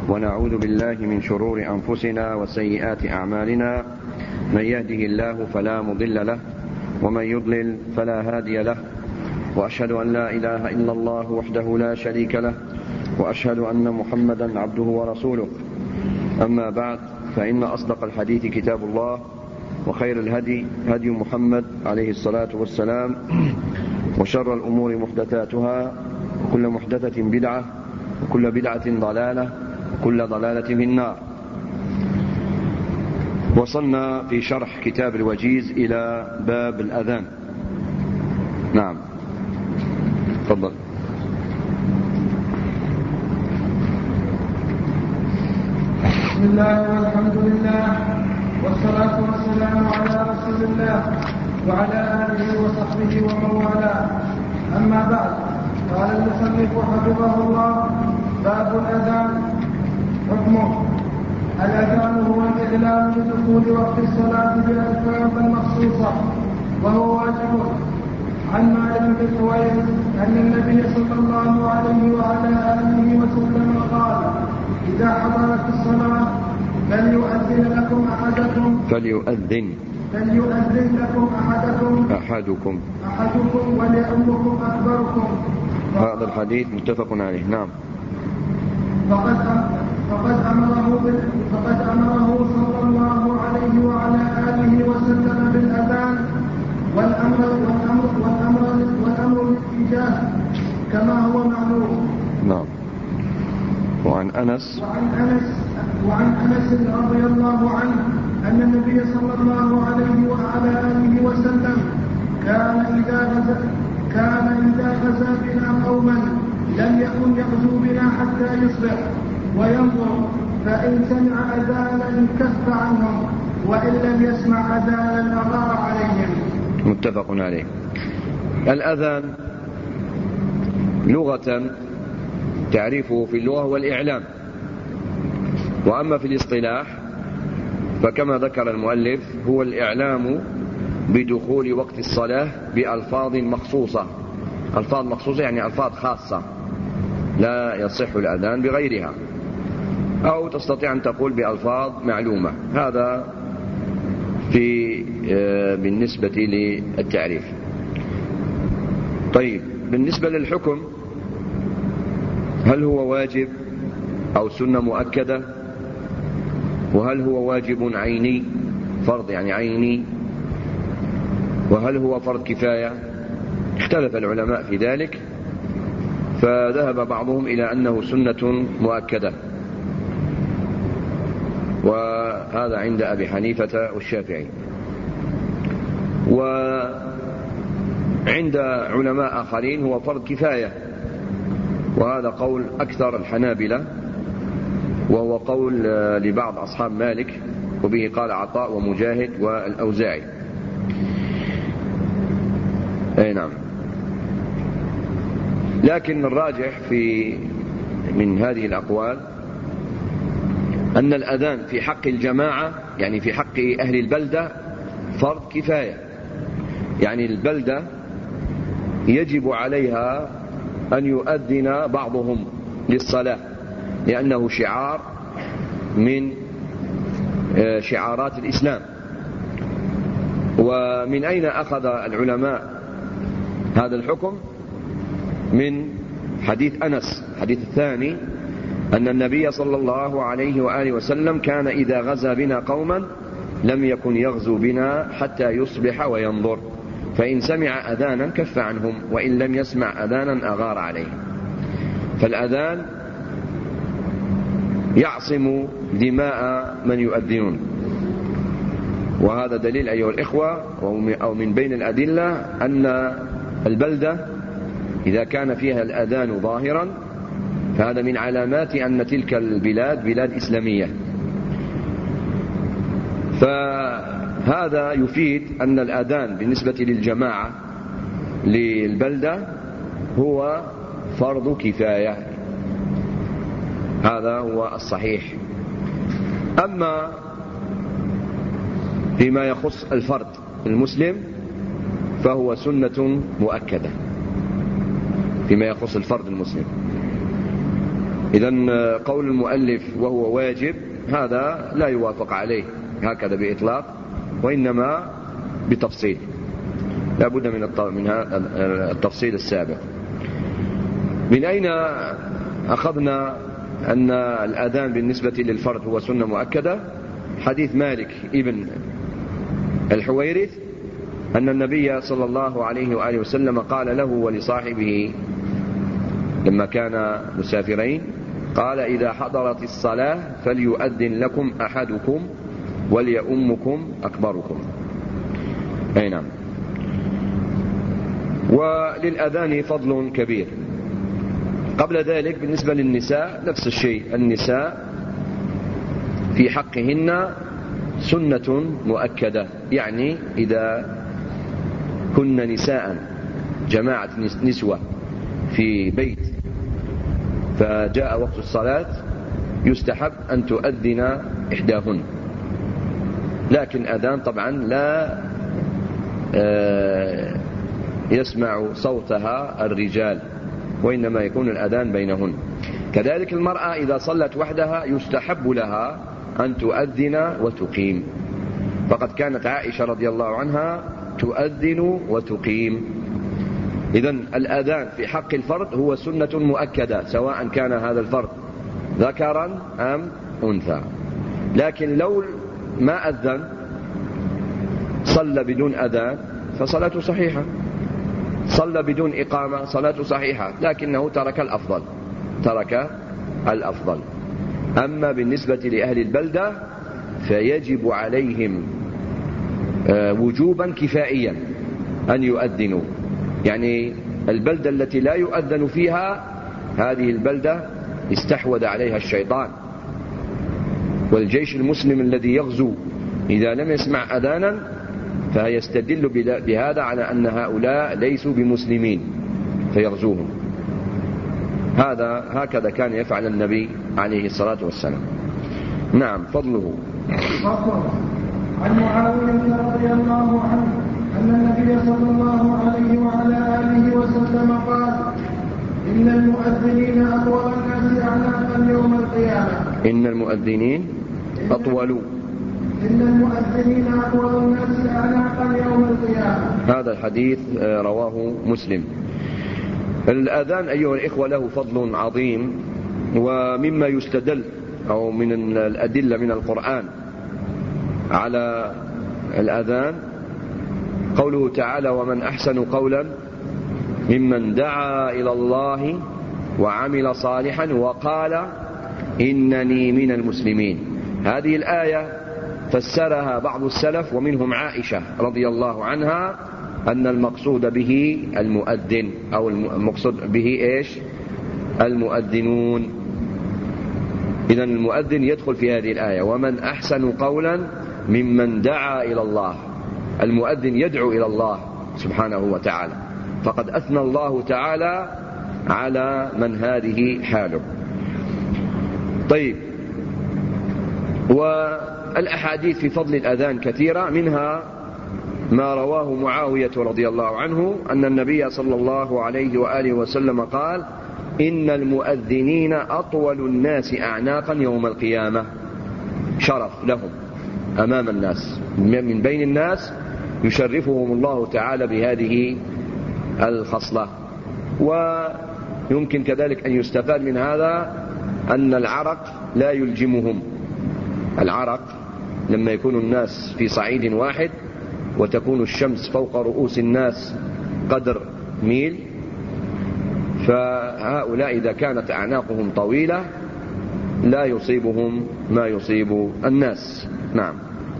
ونعوذ بالله من شرور أنفسنا وسيئات أعمالنا. من يهده الله فلا مضل له ومن يضلل فلا هادي له، وأشهد أن لا إله إلا الله وحده لا شريك له، وأشهد أن محمدا عبده ورسوله. أما بعد، فإن أصدق الحديث كتاب الله، وخير الهدي هدي محمد عليه الصلاة والسلام، وشر الأمور محدثاتها، وكل محدثة بدعة، وكل بدعة ضلالة، وكل ضلالة في النار. وصلنا في شرح كتاب الوجيز إلى باب الأذان. نعم، تفضل. بسم الله والحمد لله والصلاة والسلام على رسول الله وعلى آله وصحبه ومن والاه. أما بعد، قال المصنف حفظه الله: باب الأذان. حكمه: الأذان هو الإعلام بدخول وقت الصلاة بألفاظ مخصوصة، وهو واجب. عن مالك بن حويرث أن النبي صلى الله عليه وعلى آله وسلم قال: إذا حضرت الصلاة فليؤذن لكم أحدكم وليؤمكم أكبركم. هذا الحديث متفق عليه. نعم. فقد أمره صلى الله عليه وعلى آله وسلم بالأذان والأمر للإيجاز كما هو معلوم. نعم. وعن أنس رضي الله عنه أن النبي صلى الله عليه وعلى آله وسلم كان إذا غزا بنا قوما لم يكن يغزو بنا حتى يصبح وينظر، فإن سمع أذانا كف عنهم، وإن لم يسمع أذانا أغار عليهم. متفق عليه. الأذان لغة تعريفه في اللغة هو الإعلام، وأما في الاصطلاح فكما ذكر المؤلف هو الإعلام بدخول وقت الصلاة بألفاظ مخصوصة. ألفاظ مخصوصة يعني ألفاظ خاصة لا يصح الأذان بغيرها، أو تستطيع أن تقول بألفاظ معلومة. هذا بالنسبة للتعريف. طيب، بالنسبة للحكم، هل هو واجب أو سنة مؤكدة؟ وهل هو واجب عيني، فرض يعني عيني؟ وهل هو فرض كفاية؟ اختلف العلماء في ذلك، فذهب بعضهم إلى أنه سنة مؤكدة، وهذا عند أبي حنيفة والشافعي. وعند علماء آخرين هو فرض كفاية، وهذا قول أكثر الحنابلة، وهو قول لبعض أصحاب مالك، وبه قال عطاء ومجاهد والأوزاعي. أي نعم. لكن الراجح من هذه الأقوال أن الأذان في حق الجماعة، يعني في حق أهل البلدة، فرض كفاية. يعني البلدة يجب عليها أن يؤذن بعضهم للصلاة، لأنه شعار من شعارات الإسلام. ومن أين أخذ العلماء هذا الحكم؟ من حديث أنس، حديث الثاني، أن النبي صلى الله عليه وآله وسلم كان إذا غزا بنا قوما لم يكن يغزو بنا حتى يصبح وينظر، فإن سمع أذانا كف عنهم، وإن لم يسمع أذانا أغار عليهم. فالأذان يعصم دماء من يؤذنون، وهذا دليل أيها الإخوة، أو من بين الأدلة، أن البلدة إذا كان فيها الأذان ظاهرا فهذا من علامات أن تلك البلاد بلاد إسلامية. فهذا يفيد أن الأذان بالنسبة للجماعة للبلدة هو فرض كفاية. هذا هو الصحيح. أما فيما يخص الفرد المسلم فهو سنة مؤكدة، فيما يخص الفرد المسلم. إذن قول المؤلف وهو واجب هذا لا يوافق عليه هكذا بإطلاق، وإنما بتفصيل، لا بد من التفصيل السابق. من أين أخذنا أن الأذان بالنسبة للفرد هو سنة مؤكدة؟ حديث مالك ابن الحويرث أن النبي صلى الله عليه وآله وسلم قال له ولصاحبه لما كان مسافرين، قال: إذا حضرت الصلاة فليؤذن لكم أحدكم وليؤمكم أكبركم. أي نعم. وللأذان فضل كبير. قبل ذلك بالنسبة للنساء نفس الشيء، النساء في حقهن سنة مؤكدة، يعني إذا كن نساء جماعة نسوة في بيت فجاء وقت الصلاة يستحب أن تؤذن إحداهن، لكن أذان طبعا لا يسمع صوتها الرجال، وإنما يكون الأذان بينهن. كذلك المرأة إذا صلت وحدها يستحب لها أن تؤذن وتقيم، فقد كانت عائشة رضي الله عنها تؤذن وتقيم. إذن الأذان في حق الفرد هو سنة مؤكدة، سواء كان هذا الفرد ذكرا أم أنثى. لكن لو ما أذن صلى بدون أذان فصلاته صحيحة، صلى بدون إقامة صلاته صحيحة، لكنه ترك الأفضل. أما بالنسبة لأهل البلدة فيجب عليهم وجوبا كفائيا أن يؤذنوا، يعني البلدة التي لا يؤذن فيها هذه البلدة استحوذ عليها الشيطان، والجيش المسلم الذي يغزو إذا لم يسمع أذانا فيستدل بهذا على أن هؤلاء ليسوا بمسلمين فيغزوهم. هكذا كان يفعل النبي عليه الصلاة والسلام. نعم. فضله. عن معاوية رضي الله عنه أن النبي صلى الله عليه وعلى آله وسلم قال: إن المؤذنين أطول الناس أعناقا يوم القيامة. إن المؤذنين أطول الناس أعناقا يوم القيامة. هذا الحديث رواه مسلم. الأذان أيها الإخوة له فضل عظيم، ومما يستدل أو من الأدلة من القرآن على الأذان قوله تعالى: ومن أحسن قولا ممن دعا إلى الله وعمل صالحا وقال إنني من المسلمين. هذه الآية فسرها بعض السلف ومنهم عائشة رضي الله عنها أن المقصود به المؤذن، أو المقصود به إيش؟ المؤذنون. إذن المؤذن يدخل في هذه الآية: ومن أحسن قولا ممن دعا إلى الله. المؤذن يدعو إلى الله سبحانه وتعالى، فقد أثنى الله تعالى على من هذه حاله. طيب، والأحاديث في فضل الأذان كثيرة، منها ما رواه معاوية رضي الله عنه أن النبي صلى الله عليه وآله وسلم قال: إن المؤذنين أطول الناس أعناقا يوم القيامة. شرف لهم أمام الناس، من بين الناس يشرفهم الله تعالى بهذه الخصلة. ويمكن كذلك أن يستفاد من هذا أن العرق لا يلجمهم. العرق لما يكون الناس في صعيد واحد وتكون الشمس فوق رؤوس الناس قدر ميل، فهؤلاء إذا كانت أعناقهم طويلة لا يصيبهم ما يصيب الناس. نعم.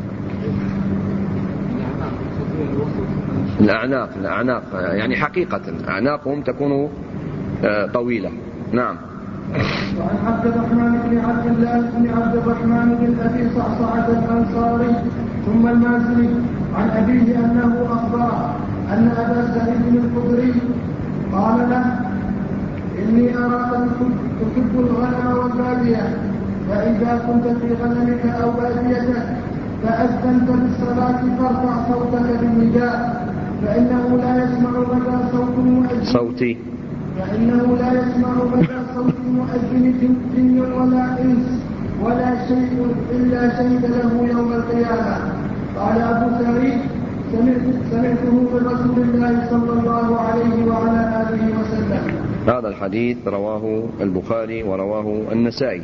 الأعناق يعني حقيقة أعناقهم تكون طويلة. نعم. وعن عبد الرحمن بن عبد الله بن عبد الرحمن بن أبي صعصعة الأنصاري ثم المازني عن أبيه أنه أخبر أن أبا سعيد الخدري قال له: إني أراك تحب الغنم والبادية، فإذا كنت في غنمك أو باديتك فأذنت بالصلاة فارفع صوتك بالنداء، فإنه لا يسمع بدا صوت المؤذن صوت المؤذن جن ولا إنس ولا شيء إلا شهد له يوم القيامة. قال أبو سعيد سمعته من رسول الله صلى الله عليه وعلى آله وسلم. هذا الحديث رواه البخاري ورواه النسائي.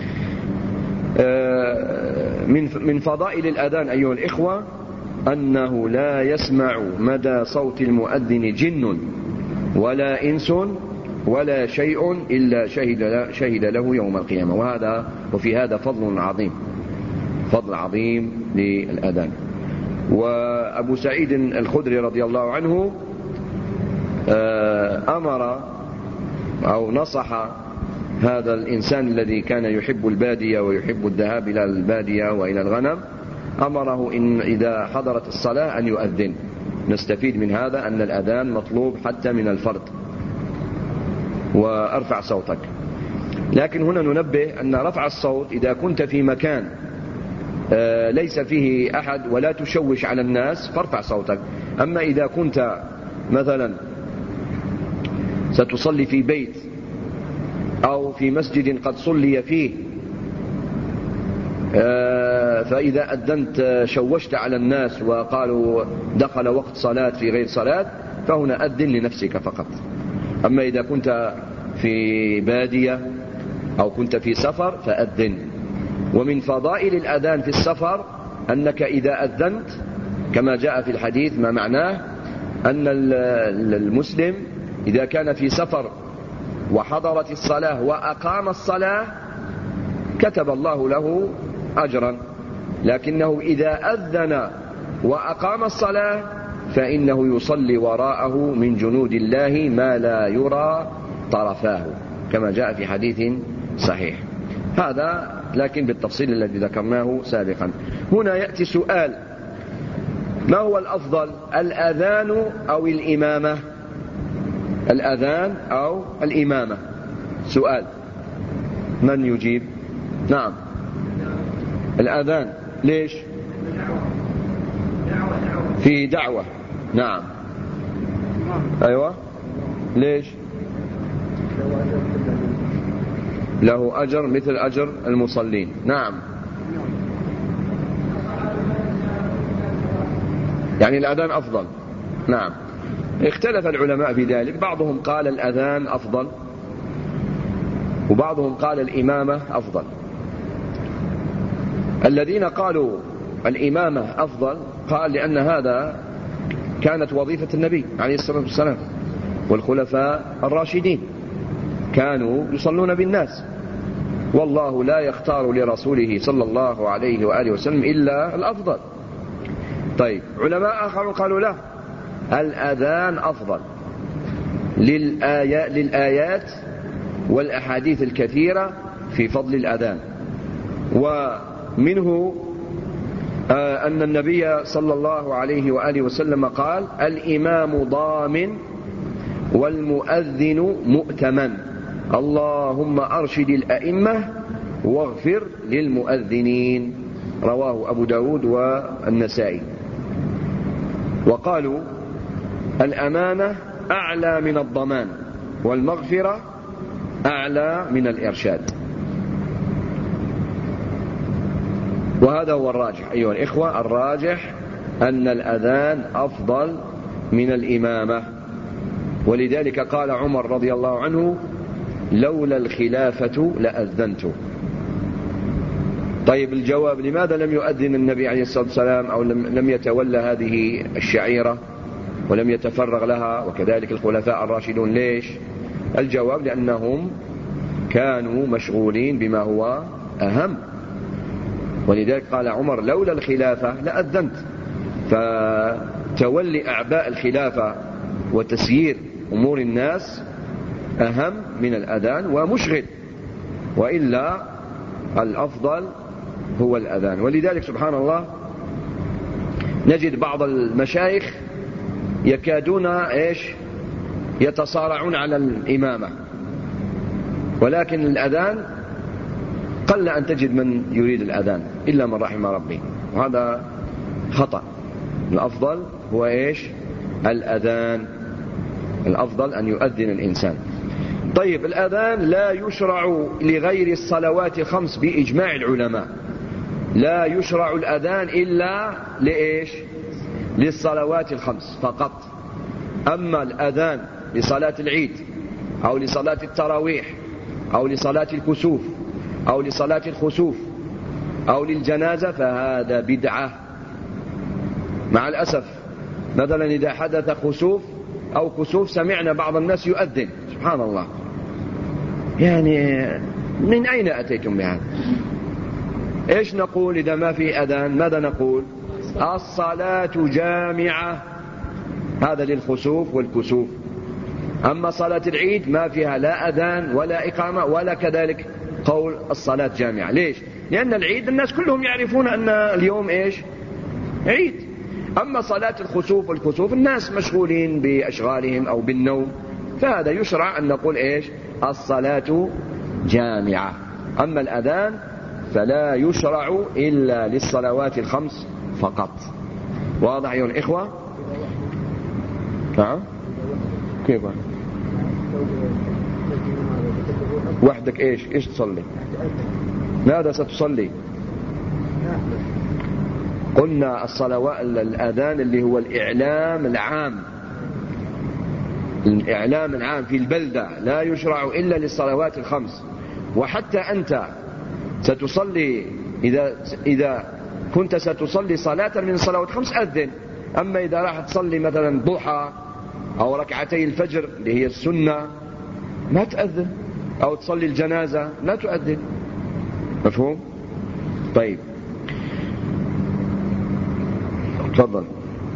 من فضائل الأذان أيها الإخوة أنه لا يسمع مدى صوت المؤذن جن ولا إنس ولا شيء إلا شهد له يوم القيامة. وفي هذا فضل عظيم للأذان. وأبو سعيد الخدري رضي الله عنه أمر أو نصح هذا الإنسان الذي كان يحب البادية ويحب الذهاب إلى البادية وإلى الغنم، أمره إن إذا حضرت الصلاة أن يؤذن. نستفيد من هذا أن الأذان مطلوب حتى من الفرد. وأرفع صوتك. لكن هنا ننبه أن رفع الصوت إذا كنت في مكان ليس فيه أحد ولا تشوش على الناس فارفع صوتك. أما إذا كنت مثلا ستصلي في بيت أو في مسجد قد صلي فيه فإذا أذنت شوشت على الناس وقالوا دخل وقت صلاة في غير صلاة فهنا أذن لنفسك فقط. أما إذا كنت في بادية أو كنت في سفر فأذن. ومن فضائل الأذان في السفر أنك إذا أذنت كما جاء في الحديث ما معناه أن المسلم إذا كان في سفر وحضرت الصلاة وأقام الصلاة كتب الله له أجرا، لكنه إذا أذن وأقام الصلاة فإنه يصلي وراءه من جنود الله ما لا يرى طرفاه كما جاء في حديث صحيح. هذا لكن بالتفصيل الذي ذكرناه سابقا. هنا يأتي سؤال: ما هو الأفضل، الأذان أو الإمامة؟ الأذان أو الإمامة؟ سؤال، من يجيب؟ نعم الأذان. ليش؟ في دعوة. نعم أيوة. ليش؟ له أجر مثل أجر المصلين. نعم يعني الأذان أفضل. نعم اختلف العلماء في ذلك، بعضهم قال الأذان أفضل وبعضهم قال الإمامة أفضل. الذين قالوا الإمامة أفضل قال لأن هذا كانت وظيفة النبي عليه الصلاة والسلام والخلفاء الراشدين، كانوا يصلون بالناس، والله لا يختار لرسوله صلى الله عليه وآله وسلم إلا الأفضل. طيب علماء آخرون قالوا لا، الأذان أفضل للآيات والأحاديث الكثيرة في فضل الأذان. ومنه أن النبي صلى الله عليه وآله وسلم قال: الإمام ضامن والمؤذن مؤتمن، اللهم أرشد الأئمة واغفر للمؤذنين. رواه أبو داود والنسائي. وقالوا الأمانة أعلى من الضمان والمغفرة أعلى من الإرشاد. وهذا هو الراجح أيها الإخوة، الراجح أن الأذان أفضل من الإمامة. ولذلك قال عمر رضي الله عنه: لولا الخلافة لأذنت. طيب الجواب: لماذا لم يؤذن النبي عليه الصلاة والسلام أو لم يتولى هذه الشعيرة ولم يتفرغ لها، وكذلك الخلفاء الراشدون؟ ليش؟ الجواب: لأنهم كانوا مشغولين بما هو أهم. ولذلك قال عمر: لولا الخلافة لأذنت. فتولي أعباء الخلافة وتسيير أمور الناس أهم من الأذان ومشغل، وإلا الأفضل هو الأذان. ولذلك سبحان الله نجد بعض المشايخ يكادون يتصارعون على الإمامة، ولكن الأذان قل أن تجد من يريد الأذان إلا من رحم ربي، وهذا خطأ. الأفضل هو الأذان، الأفضل أن يؤذن الإنسان. طيب الأذان لا يشرع لغير الصلوات الخمس بإجماع العلماء، لا يشرع الأذان إلا لإيش؟ للصلوات الخمس فقط. أما الأذان لصلاة العيد أو لصلاة التراويح أو لصلاة الكسوف أو لصلاة الخسوف أو للجنازة فهذا بدعة. مع الأسف مثلا إذا حدث خسوف أو كسوف سمعنا بعض الناس يؤذن، سبحان الله، يعني من أين أتيتم بهذا؟ إيش نقول إذا ما في أذان؟ ماذا نقول؟ الصلاة جامعة، هذا للخسوف والكسوف. أما صلاة العيد ما فيها لا أذان ولا إقامة ولا كذلك قول الصلاة جامعة. ليش؟ لأن العيد الناس كلهم يعرفون أن اليوم إيش؟ عيد. أما صلاة الخسوف والكسوف الناس مشغولين بأشغالهم أو بالنوم، فهذا يشرع أن نقول إيش؟ الصلاة جامعة. أما الأذان فلا يشرع إلا للصلوات الخمس فقط. واضح أيها الإخوة؟ نعم. كيف وحدك إيش تصلي؟ ماذا ستصلي؟ قلنا الصلوات الأذان اللي هو الإعلام العام، الإعلام العام في البلدة لا يشرع إلا للصلوات الخمس. وحتى أنت ستصلي إذا كنت ستصلي صلاة من الصلوات الخمس أذن. أما إذا راح تصلي مثلا ضحى أو ركعتي الفجر اللي هي السنة ما تأذن، أو تصلي الجنازة لا تؤذن. مفهوم؟ طيب تفضل.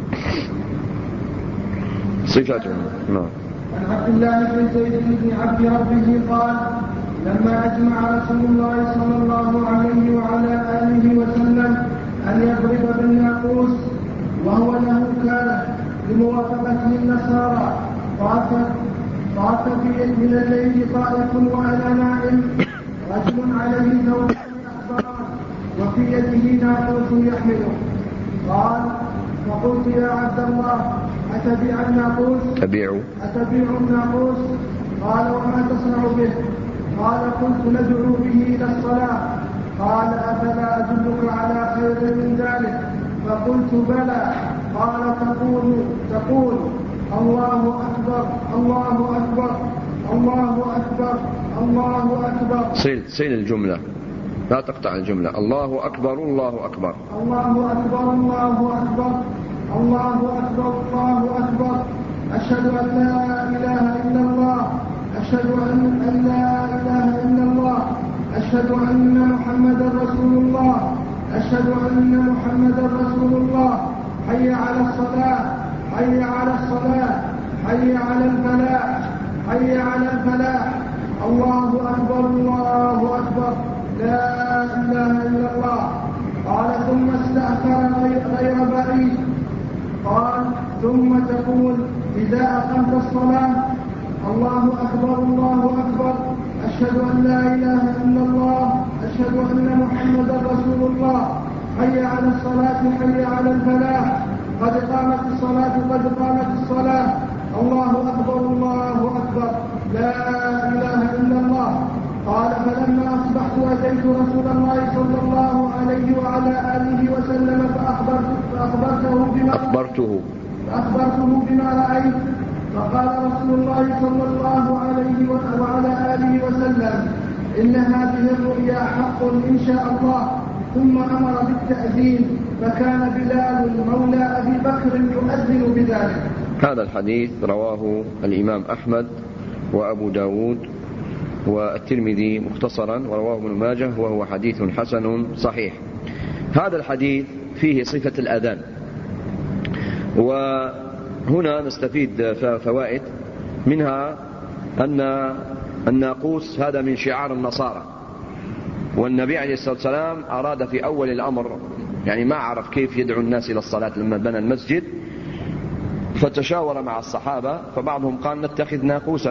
صفاته. نعم. عن عبد الله بن زيد بن عبد ربه قال: لما أجمع رسول الله صلى الله عليه وعلى آله وسلم أن يضرب بالناقوس وهو له كان لموافقته النصارى، طاف من الليل طائف وأنا نائم، رجل عليه ثوبان أخضران وفي يده ناقوس يحمله. قال: فقلت يا عبد الله أتبيع الناقوس؟ أتبيع الناقوس؟ قال: وما تصنع به؟ قال: قلت ندعو به إلى الصلاة. قال: أفلا أدلك على خير من ذلك؟ فقلت: بلى. قال: تقول الله أكبر الله أكبر الله أكبر الله أكبر. صل الجملة، لا تقطع الجملة. الله أكبر الله أكبر الله أكبر الله أكبر الله أكبر الله أكبر. أشهد أن لا إله إلا الله، أشهد أن لا إله إلا الله، أشهد أن محمدا رسول الله، أشهد أن محمدا رسول الله. حي على الصلاة، حي على الصلاة، حي على الفلاح، حي على الفلاح. الله أكبر الله أكبر، لا إله إلا الله. قال: ثم استأخر غير بعيد. قال: ثم تقول إذا أقمت الصلاة: الله أكبر الله أكبر، أشهد أن لا إله إلا الله، أشهد أن محمدا رسول الله. حي على الصلاة، حي على الفلاح، قد قامت الصلاة قد قامت الصلاة. الله أكبر الله أكبر، لا إله إلا الله. قال: فلما أصبحت أتيت رسول الله صلى الله عليه وعلى آله وسلم فأخبرته بما رأيت. فقال رسول الله صلى الله عليه وعلى آله وسلم: إن هذه الرؤيا حق إن شاء الله. ثم أمر بالتأذين، فكان بلال مولى أبي بكر يؤذن بذلك. هذا الحديث رواه الإمام أحمد وأبو داود والترمذي مختصرا، ورواه ابن ماجه وهو حديث حسن صحيح. هذا الحديث فيه صفة الأذان، وهنا نستفيد فوائد منها أن الناقوس هذا من شعار النصارى، والنبي عليه الصلاة والسلام أراد في أول الأمر، يعني ما عرف كيف يدعو الناس إلى الصلاة لما بنى المسجد، فتشاور مع الصحابة، فبعضهم قال نتخذ ناقوسا،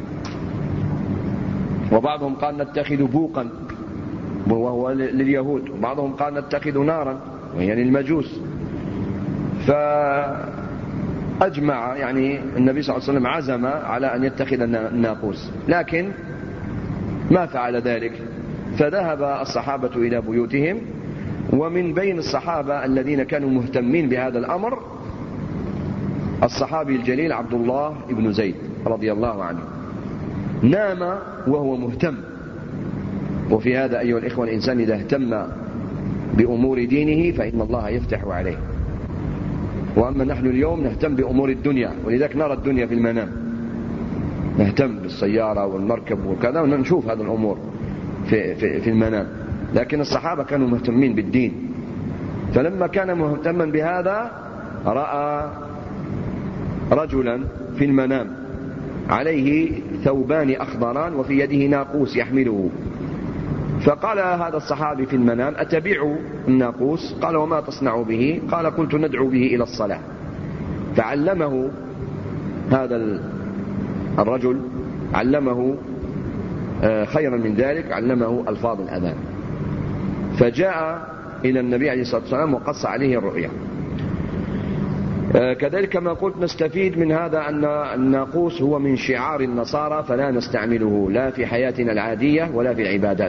وبعضهم قال نتخذ بوقا وهو لليهود، وبعضهم قال نتخذ نارا وهي للمجوس. أجمع يعني النبي صلى الله عليه وسلم عزم على أن يتخذ الناقوس، لكن ما فعل ذلك، فذهب الصحابة إلى بيوتهم. ومن بين الصحابة الذين كانوا مهتمين بهذا الأمر الصحابي الجليل عبد الله بن زيد رضي الله عنه، نام وهو مهتم. وفي هذا أيها الإخوة الإنسان إذا اهتم بأمور دينه فإن الله يفتح عليه. وأما نحن اليوم نهتم بأمور الدنيا، ولذلك نرى الدنيا في المنام، نهتم بالسيارة والمركب وكذا ونشوف هذه الأمور في المنام. لكن الصحابة كانوا مهتمين بالدين، فلما كان مهتما بهذا رأى رجلا في المنام عليه ثوبان أخضران وفي يده ناقوس يحمله، فقال هذا الصحابي في المنام: أتبيع الناقوس؟ قال: وما تصنع به؟ قال: قلت ندعو به إلى الصلاة. فعلمه هذا الرجل، علمه خيرا من ذلك، علمه ألفاظ الأذان. فجاء إلى النبي عليه الصلاة والسلام وقص عليه الرؤيا. كذلك كما قلت نستفيد من هذا أن الناقوس هو من شعار النصارى، فلا نستعمله لا في حياتنا العادية ولا في العبادات.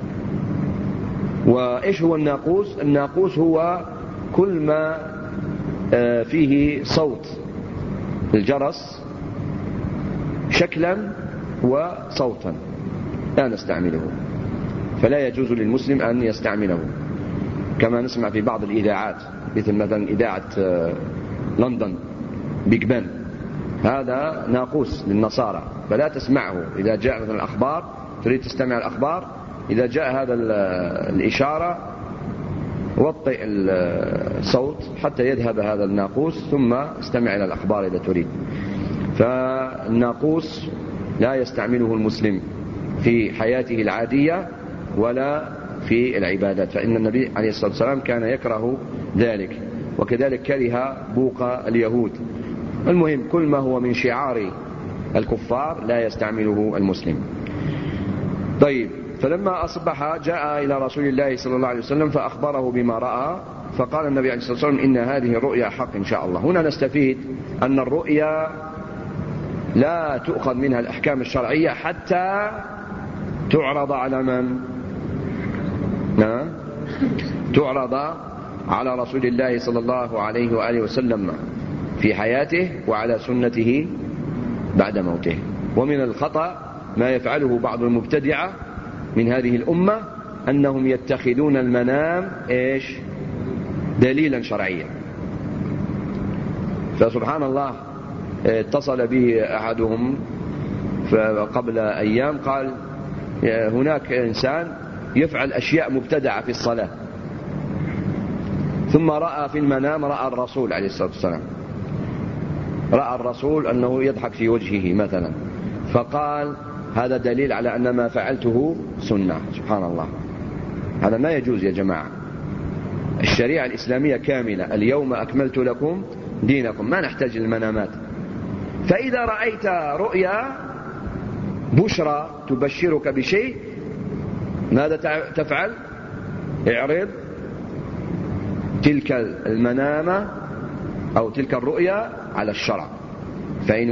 وإيش هو الناقوس؟ الناقوس هو كل ما فيه صوت الجرس شكلا وصوتا لا نستعمله، فلا يجوز للمسلم أن يستعمله، كما نسمع في بعض الإذاعات مثل مثلا إذاعة لندن بيج بن، هذا ناقوس للنصارى فلا تسمعه. إذا جاء مثلا الأخبار تريد تستمع الأخبار، إذا جاء هذا الإشارة وطئ الصوت حتى يذهب هذا الناقوس ثم استمع إلى الأخبار إذا تريد. فالناقوس لا يستعمله المسلم في حياته العادية ولا في العبادات، فإن النبي عليه الصلاة والسلام كان يكره ذلك، وكذلك كره بوق اليهود. المهم كل ما هو من شعار الكفار لا يستعمله المسلم. طيب، فلما أصبح جاء إلى رسول الله صلى الله عليه وسلم فأخبره بما رأى، فقال النبي عليه الصلاة والسلام: إن هذه الرؤيا حق إن شاء الله. هنا نستفيد أن الرؤيا لا تؤخذ منها الأحكام الشرعية حتى تعرض على من؟ تعرض على رسول الله صلى الله عليه وآله وسلم في حياته وعلى سنته بعد موته. ومن الخطأ ما يفعله بعض المبتدعة من هذه الأمة أنهم يتخذون المنام دليلا شرعيا. فسبحان الله اتصل به أحدهم قبل أيام قال: هناك إنسان يفعل أشياء مبتدعة في الصلاة، ثم رأى في المنام رأى الرسول عليه الصلاة والسلام، رأى الرسول أنه يضحك في وجهه مثلا، فقال: هذا دليل على أن ما فعلته سنة. سبحان الله، هذا ما يجوز يا جماعة. الشريعة الإسلامية كاملة، اليوم أكملت لكم دينكم، ما نحتاج للمنامات. فإذا رأيت رؤيا بشرى تبشرك بشيء ماذا تفعل؟ اعرض تلك المنامة أو تلك الرؤيا على الشرع، فإن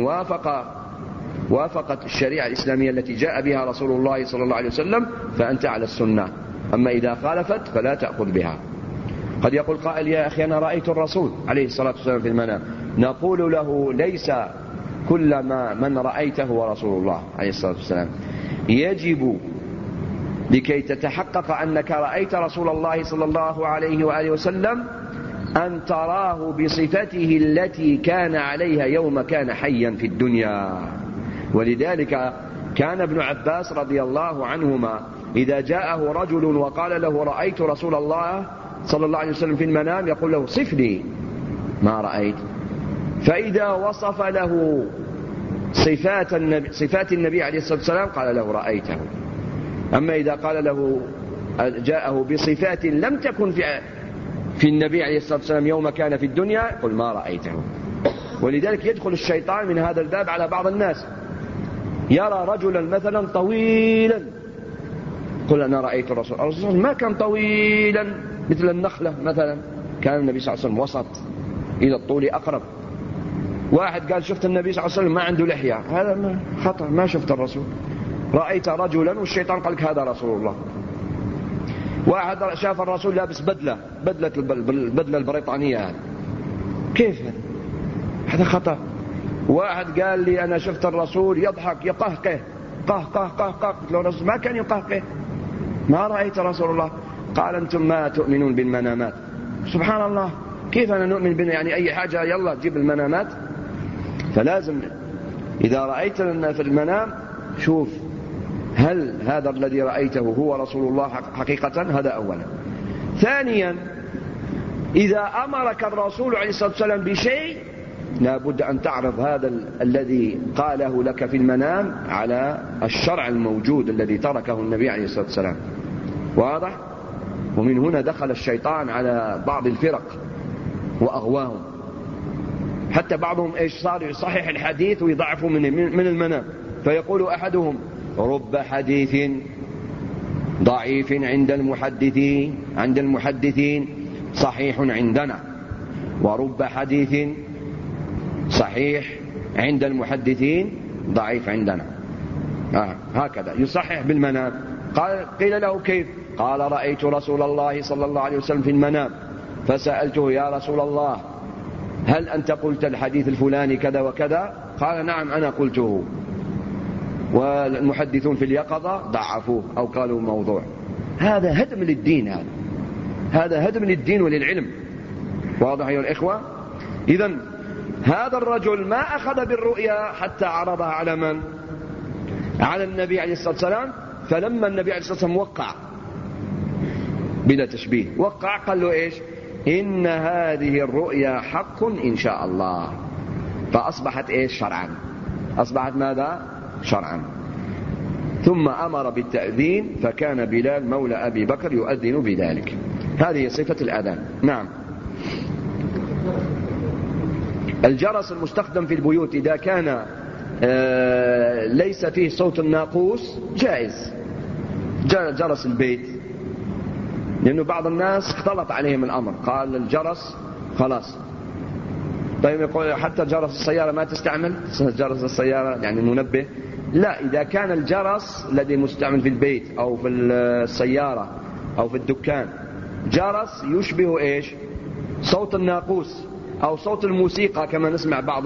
وافقت الشريعة الإسلامية التي جاء بها رسول الله صلى الله عليه وسلم فأنت على السنة، أما إذا خالفت فلا تأخذ بها. قد يقول قائل: يا أخي أنا رأيت الرسول عليه الصلاة والسلام في المنام. نقول له: ليس كل من رأيته هو رسول الله عليه الصلاة والسلام، يجب لكي تتحقق أنك رأيت رسول الله صلى الله عليه وآله وسلم أن تراه بصفته التي كان عليها يوم كان حيا في الدنيا. ولذلك كان ابن عباس رضي الله عنهما إذا جاءه رجل وقال له: رأيت رسول الله صلى الله عليه وسلم في المنام، يقول له: صف لي ما رأيت. فإذا وصف له صفات النبي عليه الصلاة والسلام قال له: رأيته. أما إذا قال له جاءه بصفات لم تكن في النبي عليه الصلاة والسلام يوم كان في الدنيا قل ما رأيته. ولذلك يدخل الشيطان من هذا الباب على بعض الناس، يرى رجلا مثلا طويلا، قل أنا رأيت الرسول ما كان طويلا مثل النخلة مثلا، كان النبي صلى الله عليه وسلم وسط إلى الطول أقرب. واحد قال شفت النبي صلى الله عليه وسلم ما عنده لحية، هذا خطأ، ما شفت الرسول. رأيت رجلا والشيطان قال لك هذا رسول الله. واحد شاف الرسول لابس بدلة البريطانية، كيف هذا خطأ. واحد قال لي أنا شفت الرسول يضحك يقهقه قه قلت له الرسول ما كان يقهقه، ما رأيت رسول الله. قال أنتم ما تؤمنون بالمنامات. سبحان الله، كيف أنا نؤمن يعني أي حاجة يلا تجيب المنامات؟ فلازم إذا رأيت في المنام شوف هل هذا الذي رأيته هو رسول الله حقيقة، هذا أولا. ثانيا إذا أمرك الرسول عليه الصلاة والسلام بشيء لابد أن تعرض هذا الذي قاله لك في المنام على الشرع الموجود الذي تركه النبي عليه الصلاة والسلام. واضح؟ ومن هنا دخل الشيطان على بعض الفرق وأغواهم، حتى بعضهم صار يصحح الحديث ويضعفه من المنام، فيقول أحدهم رب حديث ضعيف عند المحدثين صحيح عندنا، ورب حديث صحيح عند المحدثين ضعيف عندنا. هكذا يصحح بالمنام. قيل له كيف؟ قال رأيت رسول الله صلى الله عليه وسلم في المنام فسألته يا رسول الله هل أنت قلت الحديث الفلاني كذا وكذا؟ قال نعم أنا قلته، والمحدثون في اليقظة ضعفوه أو قالوا موضوع. هذا هدم للدين، هذا هدم للدين وللعلم. واضح يا الإخوة؟ إذن هذا الرجل ما أخذ بالرؤيا حتى عرضها على من؟ على النبي عليه الصلاة والسلام. فلما النبي عليه الصلاة والسلام وقع بلا تشبيه، وقع قال له إيش؟ إن هذه الرؤيا حق إن شاء الله. فأصبحت إيش؟ شرعا. أصبحت ماذا؟ شرعا. ثم أمر بالتأذين فكان بلال مولى أبي بكر يؤذن بذلك. هذه صفة الأذان. نعم. الجرس المستخدم في البيوت إذا كان ليس فيه صوت الناقوس جائز، جرس البيت، لأنه بعض الناس اختلط عليهم الأمر، قال الجرس خلاص. طيب يقول حتى جرس السيارة ما تستعمل؟ جرس السيارة يعني منبه؟ لا، إذا كان الجرس الذي مستعمل في البيت أو في السيارة أو في الدكان جرس يشبه إيش؟ صوت الناقوس أو صوت الموسيقى كما نسمع بعض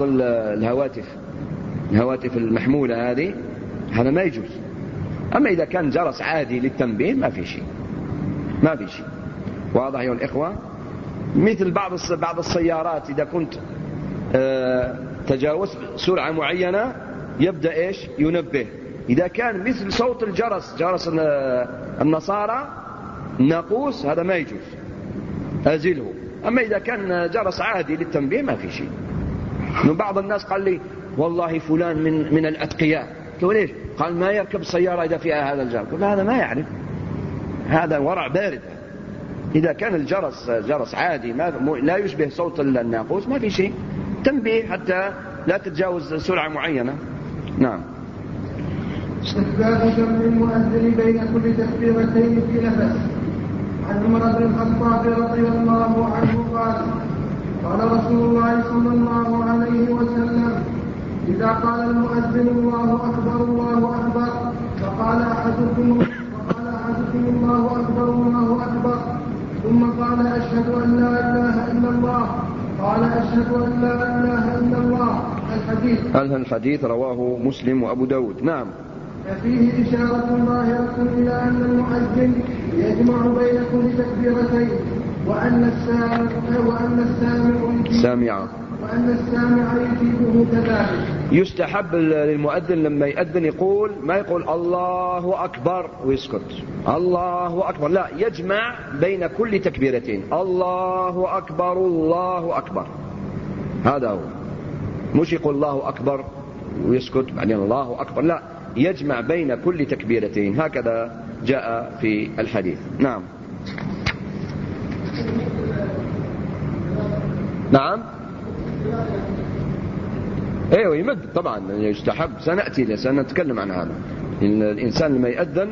الهواتف المحمولة هذه، هذا ما يجوز. أما إذا كان جرس عادي للتنبيه ما في شيء. واضح يا الإخوة؟ مثل بعض السيارات إذا كنت تجاوز سرعة معينة يبدأ إيش؟ ينبه. إذا كان مثل صوت جرس النصارى الناقوس هذا ما يجوز، أزله. أما إذا كان جرس عادي للتنبيه ما في شيء. من بعض الناس قال لي والله فلان من الأتقياء. قلت ليش؟ قال ما يركب السيارة إذا فيها هذا الجرس. قلت هذا ما يعرف، هذا ورع بارد. إذا كان الجرس جرس عادي لا يشبه صوت الناقوس ما في شيء، تنبيه حتى لا تتجاوز سرعة معينة. نعم. استحباب جمع المؤذن بين كل تكبيرتين في نفس. عن عمر بن الخطاب رضي الله عنه قال رسول الله صلى الله عليه وسلم إذا قال المؤذن الله أكبر الله أكبر فقال أحدكم الله أكبر الله أكبر ثم قال أشهد أن لا إله إلا الله قال أشهد أن لا إله إلا الله. الحديث رواه مسلم وأبو داود. نعم. ففيه إشارة ظاهرة إلى أن المؤذن يجمع بين كل تكبيرتين وأن السامع يجيبه كذلك. يستحب للمؤذن لما يؤذن يقول ما يقول الله أكبر ويسكت الله أكبر، لا، يجمع بين كل تكبيرتين الله أكبر الله أكبر. هذا هو، مش يقول الله أكبر ويسكت بعدين الله أكبر، لا، يجمع بين كل تكبيرتين. هكذا جاء في الحديث. نعم. نعم. ايوه يمد طبعا، يستحب، سنتكلم عن هذا. الإنسان لما يأذن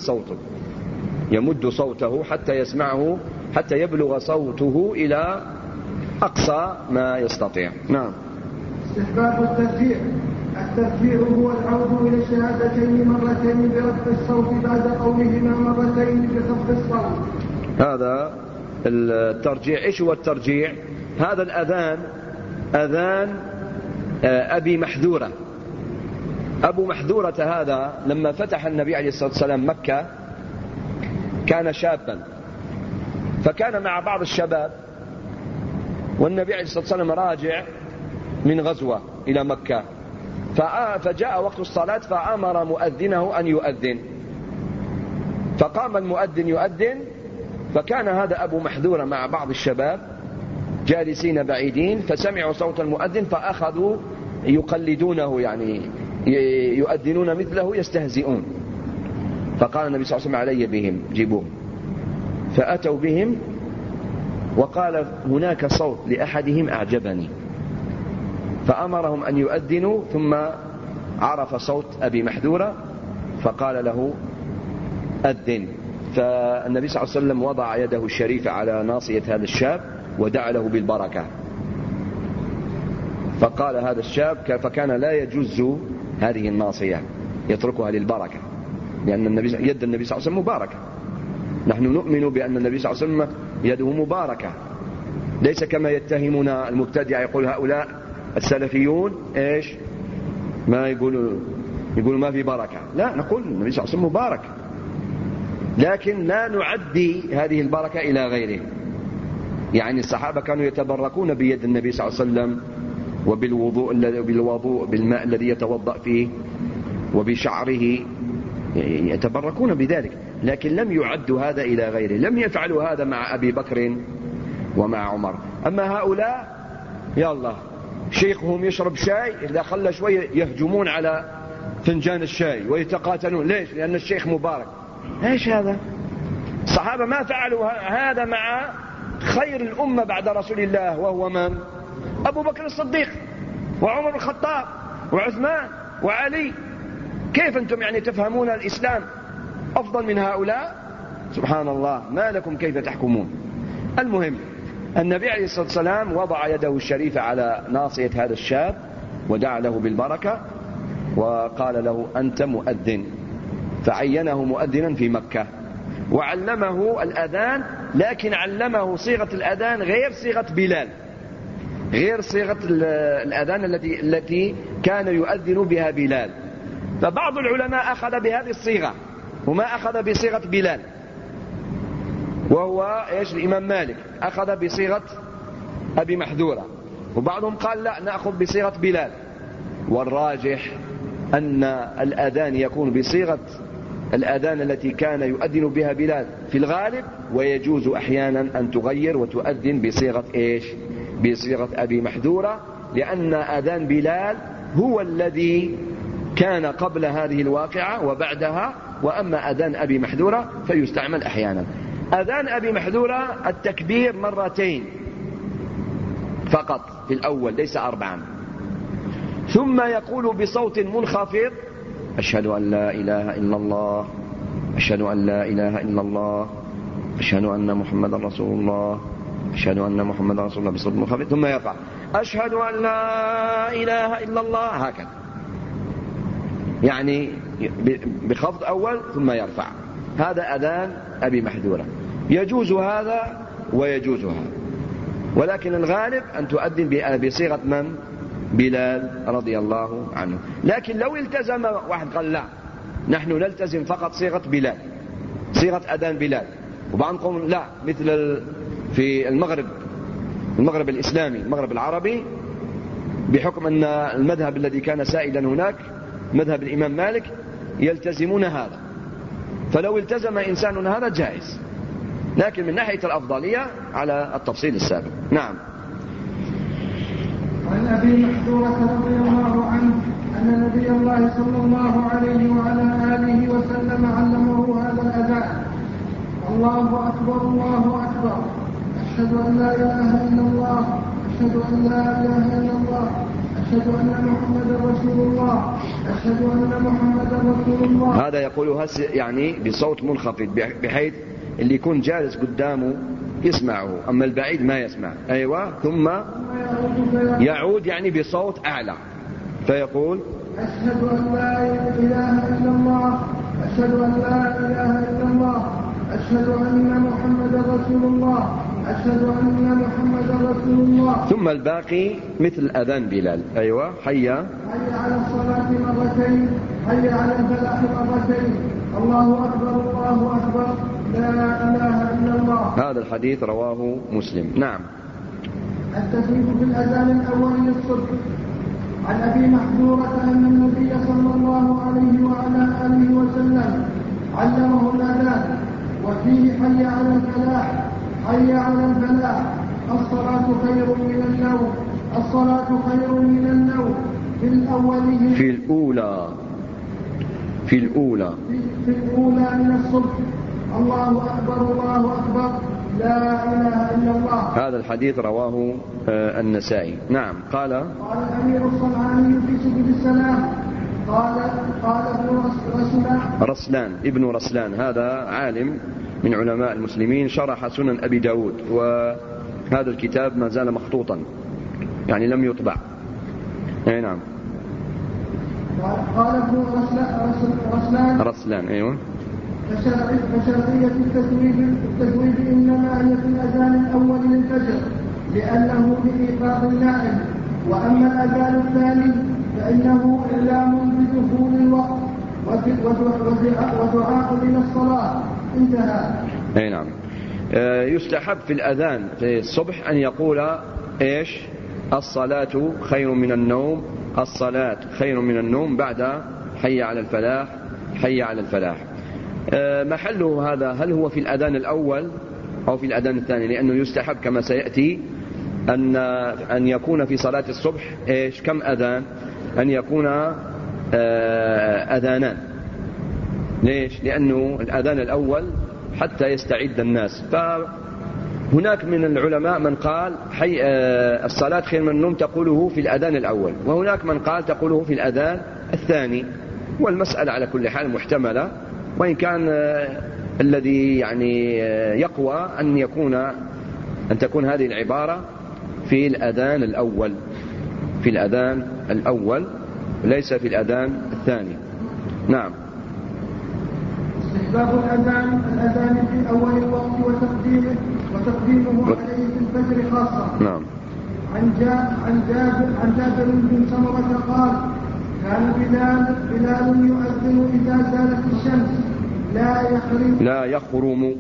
يمد صوته حتى يسمعه، حتى يبلغ صوته إلى أقصى ما يستطيع. نعم. استحباب الترجيع. الترجيع هو العود إلى الشهادتين مرتين برفع الصوت بعد قولهما مرتين بخفض الصوت. هذا الترجيع. إيش هو الترجيع؟ هذا الأذان أذان أبي محذورة. أبو محذورة هذا لما فتح النبي عليه الصلاة والسلام مكة كان شابا، فكان مع بعض الشباب، والنبي عليه الصلاة والسلام راجع من غزوة إلى مكة، فجاء وقت الصلاة فأمر مؤذنه أن يؤذن، فقام المؤذن يؤذن، فكان هذا أبو محذورة مع بعض الشباب جالسين بعيدين، فسمعوا صوت المؤذن فأخذوا يقلدونه، يعني يؤذنون مثله يستهزئون. فقال النبي صلى الله عليه وسلم علي بهم جيبوهم، فأتوا بهم وقال هناك صوت لأحدهم أعجبني، فأمرهم أن يؤذنوا، ثم عرف صوت أبي محذورة فقال له أذن. فالنبي صلى الله عليه وسلم وضع يده الشريفة على ناصية هذا الشاب ودعا له بالبركة. فقال هذا الشاب فكان لا يجوز هذه الناصية، يتركها للبركة، لأن يد النبي صلى الله عليه وسلم مباركة. نحن نؤمن بأن النبي صلى الله عليه وسلم يده مباركة، ليس كما يتهمنا المبتدع، يقول هؤلاء السلفيون إيش ما يقولوا ما في بركة. لا، نقول النبي صلى الله عليه وسلم مبارك، لكن لا نعدي هذه البركة إلى غيره. يعني الصحابة كانوا يتبركون بيد النبي صلى الله عليه وسلم وبالوضوء بالماء الذي يتوضأ فيه وبشعره، يتبركون بذلك، لكن لم يعدوا هذا إلى غيره، لم يفعلوا هذا مع أبي بكر ومع عمر. أما هؤلاء يلا شيخهم يشرب شاي، إذا خلى شوية يهجمون على فنجان الشاي ويتقاتلون. ليش؟ لأن الشيخ مبارك. ايش هذا؟ الصحابة ما فعلوا هذا مع خير الأمة بعد رسول الله، وهو من؟ أبو بكر الصديق وعمر الخطاب وعثمان وعلي. كيف أنتم يعني تفهمون الإسلام أفضل من هؤلاء؟ سبحان الله، ما لكم كيف تحكمون. المهم النبي عليه الصلاة والسلام وضع يده الشريفة على ناصية هذا الشاب ودعا له بالبركة وقال له أنت مؤذن، فعينه مؤذنا في مكة وعلمه الأذان، لكن علمه صيغة الأذان غير صيغة بلال، غير صيغة الأذان التي كان يؤذن بها بلال. فبعض العلماء أخذ بهذه الصيغة وما أخذ بصيغة بلال، وهو إيش؟ الإمام مالك أخذ بصيغة أبي محذورة، وبعضهم قال لا، نأخذ بصيغة بلال. والراجح أن الأذان يكون بصيغة الأذان التي كان يؤذن بها بلال في الغالب، ويجوز أحيانا أن تغير وتؤذن بصيغة إيش؟ بصيغة أبي محذورة، لأن أذان بلال هو الذي كان قبل هذه الواقعة وبعدها، وأما أذان أبي محذورة فيستعمل أحيانا. أذان أبي محذورة التكبير مرتين فقط في الأول، ليس 4، ثم يقول بصوت منخفض أشهد أن لا إله إلا الله، أشهد أن لا إله إلا الله، أشهد أن محمد رسول الله، أشهد أن محمد رسول الله، بصوت منخفض، ثم يرفع أشهد أن لا إله إلا الله، هكذا، يعني بخفض أول ثم يرفع. هذا أذان أبي محذورة، يجوز هذا ويجوز هذا، ولكن الغالب أن تؤذن بصيغة من؟ بلال رضي الله عنه. لكن لو التزم واحد قال لا، نحن نلتزم فقط صيغة بلال، صيغة أذان بلال، وبعضهم لا، مثل في المغرب الإسلامي، المغرب العربي، بحكم أن المذهب الذي كان سائدا هناك مذهب الإمام مالك يلتزمون هذا، فلو التزم إنسان هذا جائز، لكن من ناحية الأفضلية على التفصيل السابق. نعم. عن أبي محذورة رضي الله عنه أن نبي الله صلى الله عليه وعلى آله وسلم علمه هذا الأذان: الله أكبر الله أكبر، أشهد أن لا إله إلا الله، أشهد أن لا إله إلا الله، أشهد أن محمدا رسول الله، أشهد أن محمدا رسول الله. هذا يقولها يعني بصوت منخفض، بحيث اللي يكون جالس قدامه يسمعه، أما البعيد ما يسمع. أيوة. ثم يعود يعني بصوت أعلى فيقول أشهد أن لا إله إلا الله، أشهد أن لا إله إلا الله، أشهد أن محمدا رسول الله، أشهد أن محمدا رسول الله. ثم الباقي مثل أذان بلال. أيوة. حي على الصلاة مرتين، حي على الفلاح مرتين، الله أكبر الله أكبر، لا إله إلا الله. هذا الحديث رواه مسلم. نعم. التثبيت في الأذان الأول للصبح. عن أبي محذورة أن النبي صلى الله عليه وعلى آله وسلم علمه الأذان وفيه حي على الفلاح، حي على الفلاح، الصلاة خير من النوم، الصلاة خير من النوم. في الأولين في الأولى من الصبح، الله أكبر الله أكبر، لا إله إلا الله. هذا الحديث رواه النسائي. نعم. قال الأمير الصنعاني في سبل السلام قال ابن رسلان هذا عالم من علماء المسلمين، شرح سنن أبي داود، وهذا الكتاب ما زال مخطوطا يعني لم يطبع. أي نعم. قال ابن رسلان أيوة. فشرعية التجويد إنما هي في الأذان الأول للفجر لأنه لإيقاظ النائم، وأما الأذان الثاني فإنه إعلام بدخول الوقت ودعاء من الصلاة. انتهى. أي نعم. يستحب في الأذان في الصبح أن يقول إيش؟ الصلاة خير من النوم، الصلاة خير من النوم بعد حي على الفلاح، حي على الفلاح. محله هذا هل هو في الأذان الأول أو في الأذان الثاني؟ لأنه يستحب كما سيأتي أن يكون في صلاة الصبح إيش؟ كم أذان؟ أن يكون أذانان. ليش؟ لأنه الأذان الأول حتى يستعد الناس، فهناك من العلماء من قال الصلاة خير من النوم تقوله في الأذان الأول، وهناك من قال تقوله في الأذان الثاني، والمسألة على كل حال محتملة، وإن كان الذي يعني يقوى أن تكون هذه العبارة في الأذان الأول، في الأذان الأول ليس في الأذان الثاني. نعم. استحباب الأذان في أول الوقت وتقديمه عليه في الفجر خاصة. نعم. عن جابر بن سمرة قال كان بلال يؤذن إذا زالت الشمس لا يخرم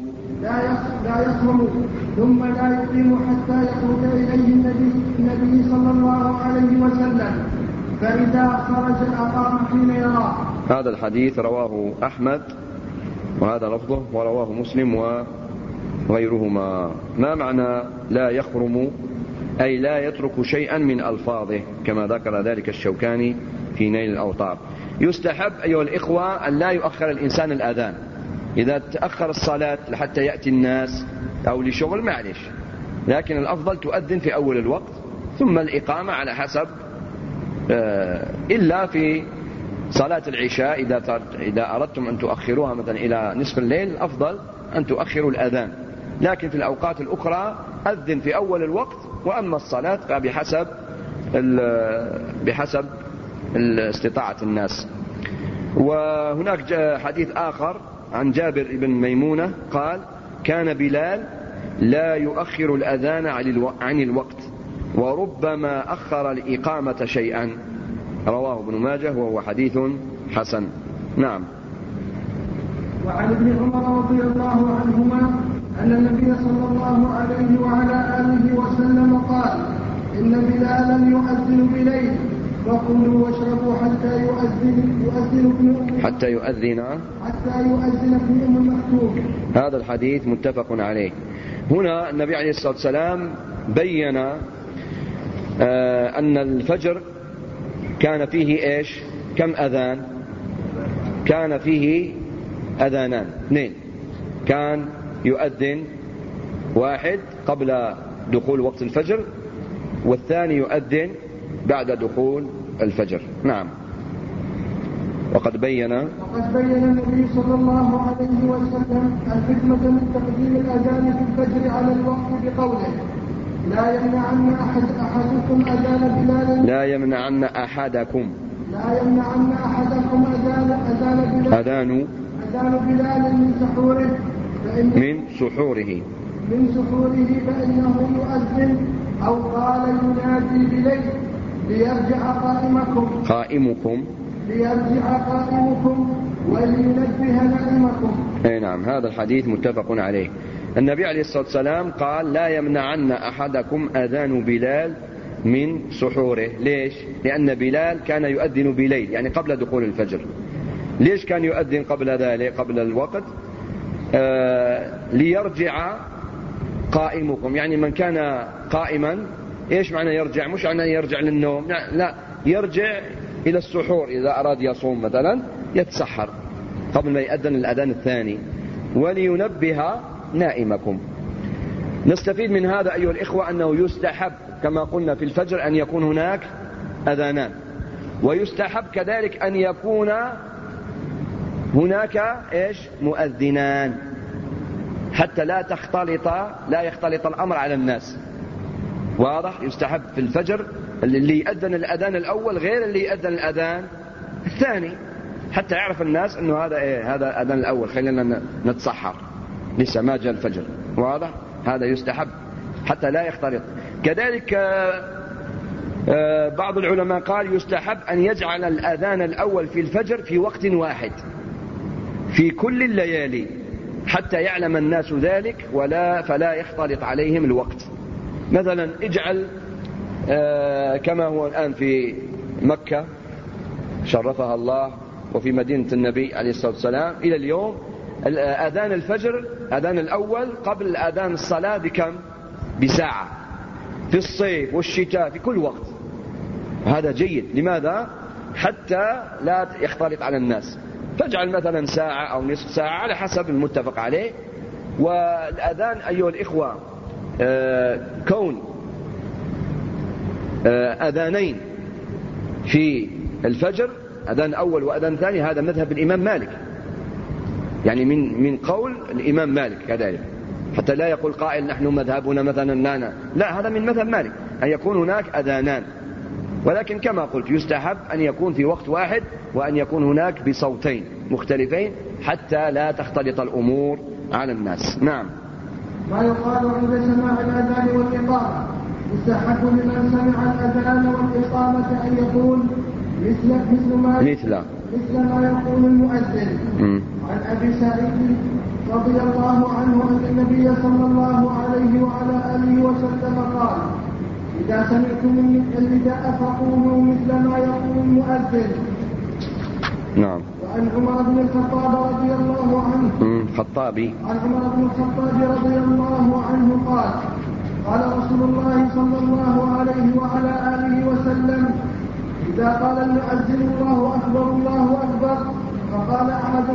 ثم لا يقيم حتى يخرج إليه النبي صلى الله عليه وسلم، فإذا خرج أقام حين يراه. هذا الحديث رواه أحمد وهذا لفظه، ورواه مسلم وغيرهما. ما معنى لا يخرم؟ أي لا يترك شيئا من ألفاظه كما ذكر ذلك الشوكاني في نيل الأوطار. يستحب أيها الإخوة أن لا يؤخر الإنسان الأذان، إذا تأخر الصلاة لحتى يأتي الناس أو لشغل معلش، لكن الأفضل تؤذن في أول الوقت ثم الإقامة على حسب، إلا في صلاة العشاء إذا أردتم أن تؤخروها مثلا إلى نصف الليل الأفضل أن تؤخروا الأذان، لكن في الأوقات الأخرى أذن في أول الوقت، وأما الصلاة بحسب استطاعة الناس. وهناك حديث آخر عن جابر بن ميمونة قال كان بلال لا يؤخر الأذان عن الوقت وربما أخر الإقامة شيئا، رواه ابن ماجه وهو حديث حسن. نعم. وعن ابن عمر رضي الله عنهما أن النبي صلى الله عليه وعلى آله وسلم قال إن بلالا يؤذن بليل فكلوا واشربوا حتى يؤذن ابن أم مكتوم. هذا الحديث متفق عليه. هنا النبي عليه الصلاة والسلام بين أن الفجر كان فيه إيش؟ كم أذان؟ كان فيه أذانان اثنين، كان يؤذن واحد قبل دخول وقت الفجر، والثاني يؤذن بعد دخول الفجر. نعم. وقد بين النبي صلى الله عليه وسلم الحكمة من تقديم الأذان في الفجر على الوقت بقوله: لا يمنعن أحدكم أذان بلال لا يمنعن أحدكم أذان بلال من سحوره فإنه يؤذن، أو قال ينادي بليل ليرجع قائمكم ولينبه نائمكم. أي نعم، هذا الحديث متفق عليه. النبي عليه الصلاة والسلام قال: لا يمنعن أحدكم أذان بلال من سحوره. ليش؟ لأن بلال كان يؤذن بليل، يعني قبل دخول الفجر. ليش كان يؤذن قبل ذلك، قبل الوقت؟ ليرجع قائمكم، يعني من كان قائما. إيش معنى يرجع؟ مش معنى يرجع للنوم، لا، يرجع إلى السحور. إذا أراد يصوم مثلا يتسحر قبل ما يأذن الأذان الثاني. ولينبه نائمكم. نستفيد من هذا أيها الإخوة أنه يستحب كما قلنا في الفجر أن يكون هناك أذانان، ويستحب كذلك أن يكون هناك مؤذنان، حتى لا يختلط الأمر على الناس. واضح؟ يستحب في الفجر اللي يأذن الأذان الأول غير اللي يأذن الأذان الثاني، حتى يعرف الناس أنه هذا هذا أذان الأول، خلينا نتسحر لسه ما جاء الفجر. واضح؟ هذا يستحب حتى لا يختلط. كذلك بعض العلماء قال يستحب أن يجعل الأذان الأول في الفجر في وقت واحد في كل الليالي، حتى يعلم الناس ذلك فلا يختلط عليهم الوقت. مثلا اجعل كما هو الآن في مكة شرفها الله وفي مدينة النبي عليه الصلاة والسلام إلى اليوم، أذان الفجر أذان الأول قبل أذان الصلاة بكم؟ بساعة، في الصيف والشتاء في كل وقت. هذا جيد. لماذا؟ حتى لا يختلط على الناس. فاجعل مثلا ساعة أو نصف ساعة على حسب المتفق عليه. والأذان أيها الإخوة كون أذانين في الفجر، أذان أول وأذان ثاني، هذا مذهب الإمام مالك، يعني من قول الإمام مالك كذلك، حتى لا يقول قائل نحن مذهبنا مثلا لا، هذا من مذهب مالك أن يكون هناك أذانان. ولكن كما قلت يستحب أن يكون في وقت واحد، وأن يكون هناك بصوتين مختلفين حتى لا تختلط الأمور على الناس. نعم. ما يقال عند سماع الأذان والإقامة: يستحب لمن سمع الأذان والإقامة أن يقول مثل ما يقول المؤذن. عن أبي سعيد رضي الله عنه أن النبي صلى الله عليه وعلى آله وسلم قال: إذا سمعتم النداء فقولوا مثل ما يقول المؤذن. نعم. وعن عمر بن الخطاب رضي الله عنه عن عمر بن الخطاب رضي الله عنه قال رسول الله صلى الله عليه وعلى آله وسلم: إذا قال المؤذن الله أكبر الله أكبر، فقال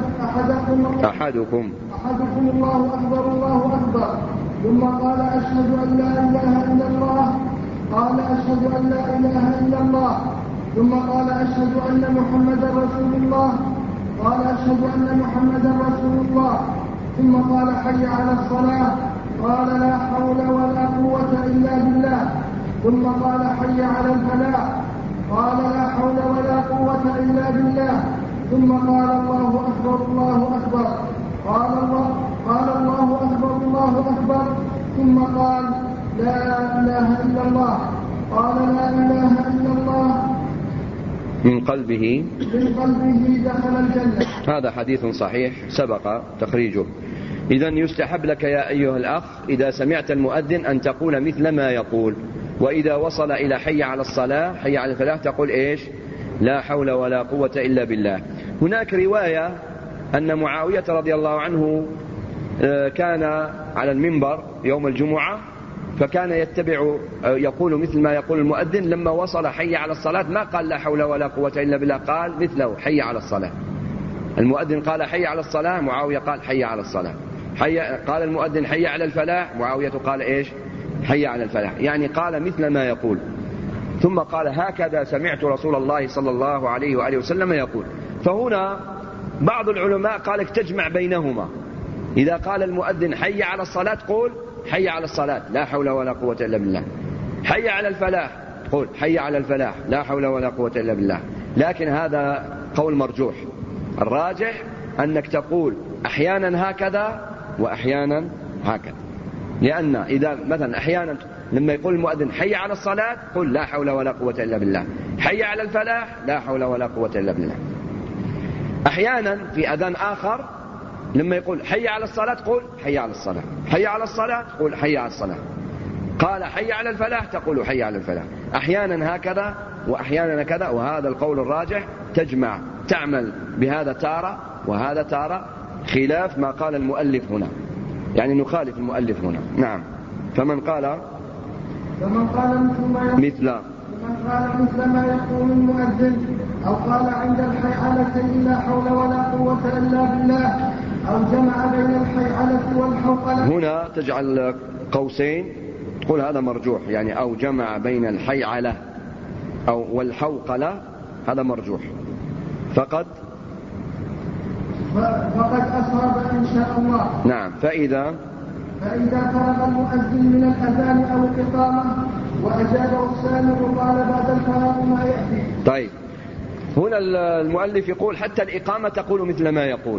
أحدكم الله أكبر الله أكبر، ثم قال أشهد أن لا إله إلا الله، قال أشهد أن لا إله إلا الله، ثم قال أشهد أن محمدا رسول الله، قال أشهد أن محمدا رسول الله، ثم قال حي على الصلاة، قال لا حول ولا قوة إلا بالله، ثم قال حي على الفلاح، قال لا حول ولا قوة إلا بالله، ثم قال الله أكبر الله أكبر، قال الله أكبر الله أكبر، ثم قال لا إله إلا الله، قال لا إله إلا الله، من قلبه دخل الجنة. هذا حديث صحيح سبق تخريجه. إذن يستحب لك يا أيها الأخ إذا سمعت المؤذن أن تقول مثل ما يقول، وإذا وصل إلى حي على الصلاة حي على الفلاح تقول لا حول ولا قوة إلا بالله. هناك رواية أن معاوية رضي الله عنه كان على المنبر يوم الجمعة، فكان يقول مثل ما يقول المؤذن. لما وصل حي على الصلاة ما قال لا حول ولا قوة إلا بالله، قال مثله حي على الصلاة. المؤذن قال حي على الصلاة، معاوية قال حي على الصلاة. قال المؤذن حي على الفلاح، معاوية قال حي على الفلاح، يعني قال مثل ما يقول. ثم قال هكذا سمعت رسول الله صلى الله عليه وآله وسلم يقول. فهنا بعض العلماء قالك تجمع بينهما. إذا قال المؤذن حي على الصلاة قول حي على الصلاة لا حول ولا قوة إلا بالله، حي على الفلاح قول حي على الفلاح لا حول ولا قوة إلا بالله. لكن هذا قول مرجوح، الراجح أنك تقول أحيانا هكذا وأحيانا هكذا، لأن إذا مثلا أحيانا لما يقول المؤذن حي على الصلاة قل لا حول ولا قوة إلا بالله، حي على الفلاح لا حول ولا قوة إلا بالله. أحيانا في أذان آخر لما يقول حي على الصلاة قل حي على الصلاة، حي على الصلاة قل حي على الصلاة، قال حي على الفلاح تقول حي على الفلاح. أحيانا هكذا وأحيانا كذا، وهذا القول الراجح تجمع تعمل بهذا تارة وهذا تارة، خلاف ما قال المؤلف هنا، يعني نخالف المؤلف هنا. نعم. فمن قال مثل ما يقول المؤذن أو قال عند الحيعلة لا حول ولا قوة إلا بالله أو جمع بين الحيعلة والحوقلة. هنا تجعل قوسين تقول هذا مرجوح، يعني أو جمع بين الحيعلة أو والحوقلة، هذا مرجوح. فقد أصاب إن شاء الله. نعم. فإذا فرغ المؤذن من الأذان أو الإقامة وأجابه السامع وقال بعد الفراغ ما يأتي. طيب، هنا المؤلف يقول حتى الإقامة تقول مثل ما يقول،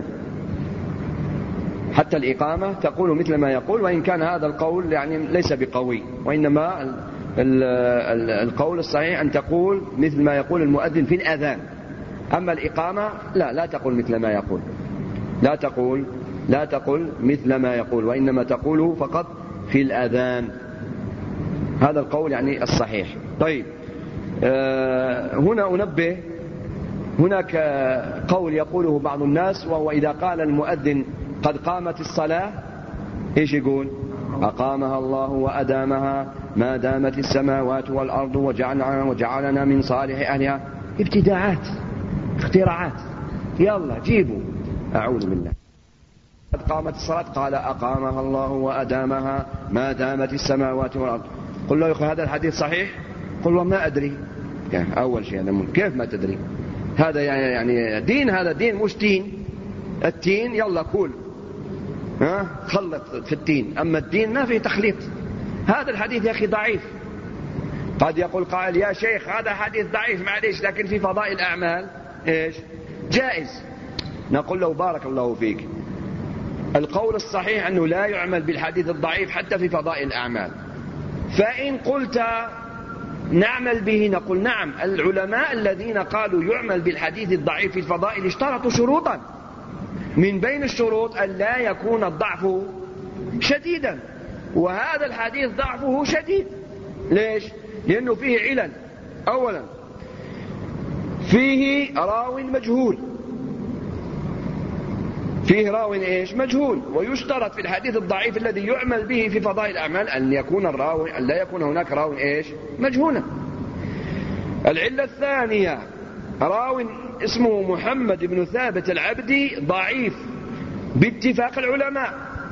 حتى الإقامة تقول مثل ما يقول، وإن كان هذا القول يعني ليس بقوي، وإنما القول الصحيح أن تقول مثل ما يقول المؤذن في الأذان. أما الإقامة لا تقول مثل ما يقول، لا تقول مثل ما يقول، وإنما تقول فقط في الأذان. هذا القول يعني الصحيح. طيب، هنا أنبه، هناك قول يقوله بعض الناس، وهو إذا قال المؤذن قد قامت الصلاة إيش يقول؟ أقامها الله وأدامها ما دامت السماوات والأرض وجعلنا من صالح أهلها. ابتداعات، اختراعات، يلا جيبوا. أعوذ بالله. قد قامت الصلاة قال أقامها الله وأدامها ما دامت السماوات والأرض. قل له يا أخي هذا الحديث صحيح؟ قل له ما أدري. أول شيء هذا كيف ما تدري؟ هذا يعني دين، هذا دين مش دين. التين يلا كول خلط في التين، أما الدين ما فيه تخليط. هذا الحديث يا أخي ضعيف. قد يقول قائل يا شيخ هذا حديث ضعيف معليش، لكن في فضائل الأعمال إيش جائز. نقول له بارك الله فيك، القول الصحيح أنه لا يعمل بالحديث الضعيف حتى في فضائل الأعمال. فإن قلت نعمل به نقول نعم. العلماء الذين قالوا يعمل بالحديث الضعيف في الفضائل اشترطوا شروطا، من بين الشروط أن لا يكون الضعف شديدا، وهذا الحديث ضعفه شديد. ليش؟ لأنه فيه علل. أولا فيه راو مجهول، فيه راو إيش؟ مجهول. ويشترط في الحديث الضعيف الذي يعمل به في فضائل الأعمال أن يكون الراوي، أن لا يكون هناك راو إيش؟ مجهولا. العلة الثانية راو اسمه محمد بن ثابت العبدي ضعيف باتفاق العلماء.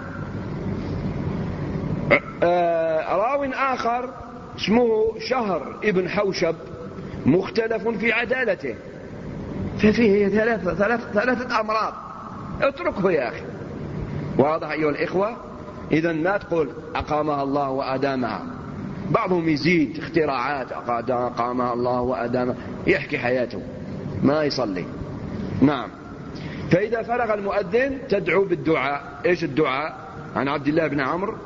راو آخر اسمه شهر ابن حوشب مختلف في عدالته، ففيه ثلاثة أمراض. اتركه يا أخي. واضح أيها الإخوة؟ إذن ما تقول أقامها الله وأدامها. بعضهم يزيد اختراعات، أقامها الله وأدامها، يحكي حياته ما يصلي. نعم. فإذا فرغ المؤذن تدعو بالدعاء. إيش الدعاء؟ عن عبد الله بن عمرو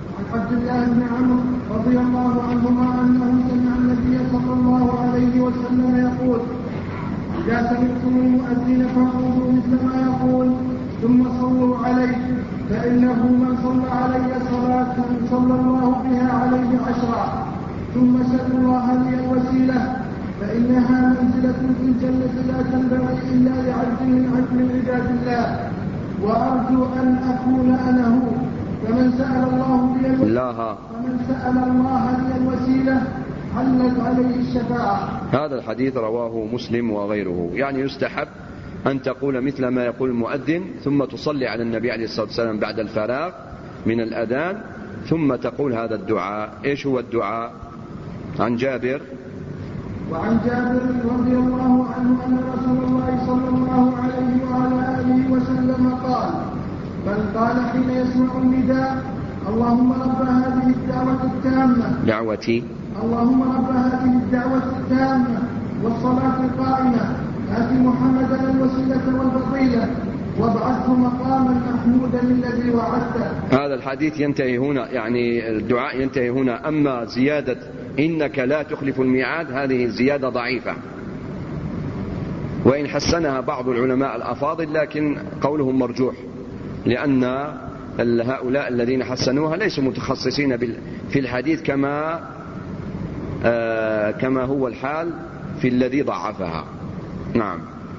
رضي الله عنهما أنه سمع النبي صلى الله عليه وسلم يقول إذا سمعتم المؤذن فقولوا مثل ما يقول ثم صلوا عليه، فإنه من صلى علي صلاة صلى الله بها عليه 10. ثم سلوا الله لي الوسيلة فإنها منزلة في الجنة لا تنبغي إلا لعبد من عباد الله، وأرجو أن أكون أنا هو. فمن سأل الله لي الوسيلة حلت عليه الشفاعة. هذا الحديث رواه مسلم وغيره. يعني يستحب أن تقول مثل ما يقول المؤذن، ثم تصلي على النبي عليه الصلاة والسلام بعد الفراغ من الأذان، ثم تقول هذا الدعاء. إيش هو الدعاء؟ عن جابر وعن جابر رضي الله عنه أن رسول الله صلى الله عليه وعلى آله وسلم قال: من قال حين يسمع النداء: اللهم رب هذه الدعوة التامة اللهم رب هذه الدعوة التامة والصلاة القائمة آت محمدا الوسيلة والفضيلة وابعثه مقاما محمودا الذي وعدته. هذا الحديث ينتهي هنا، يعني الدعاء ينتهي هنا. أما زيادة إنك لا تخلف الميعاد هذه زيادة ضعيفة، وإن حسنها بعض العلماء الأفاضل لكن قولهم مرجوح، لأن هؤلاء الذين حسنوها ليسوا متخصصين في الحديث كما هو الحال في الذي ضعفها. نعم.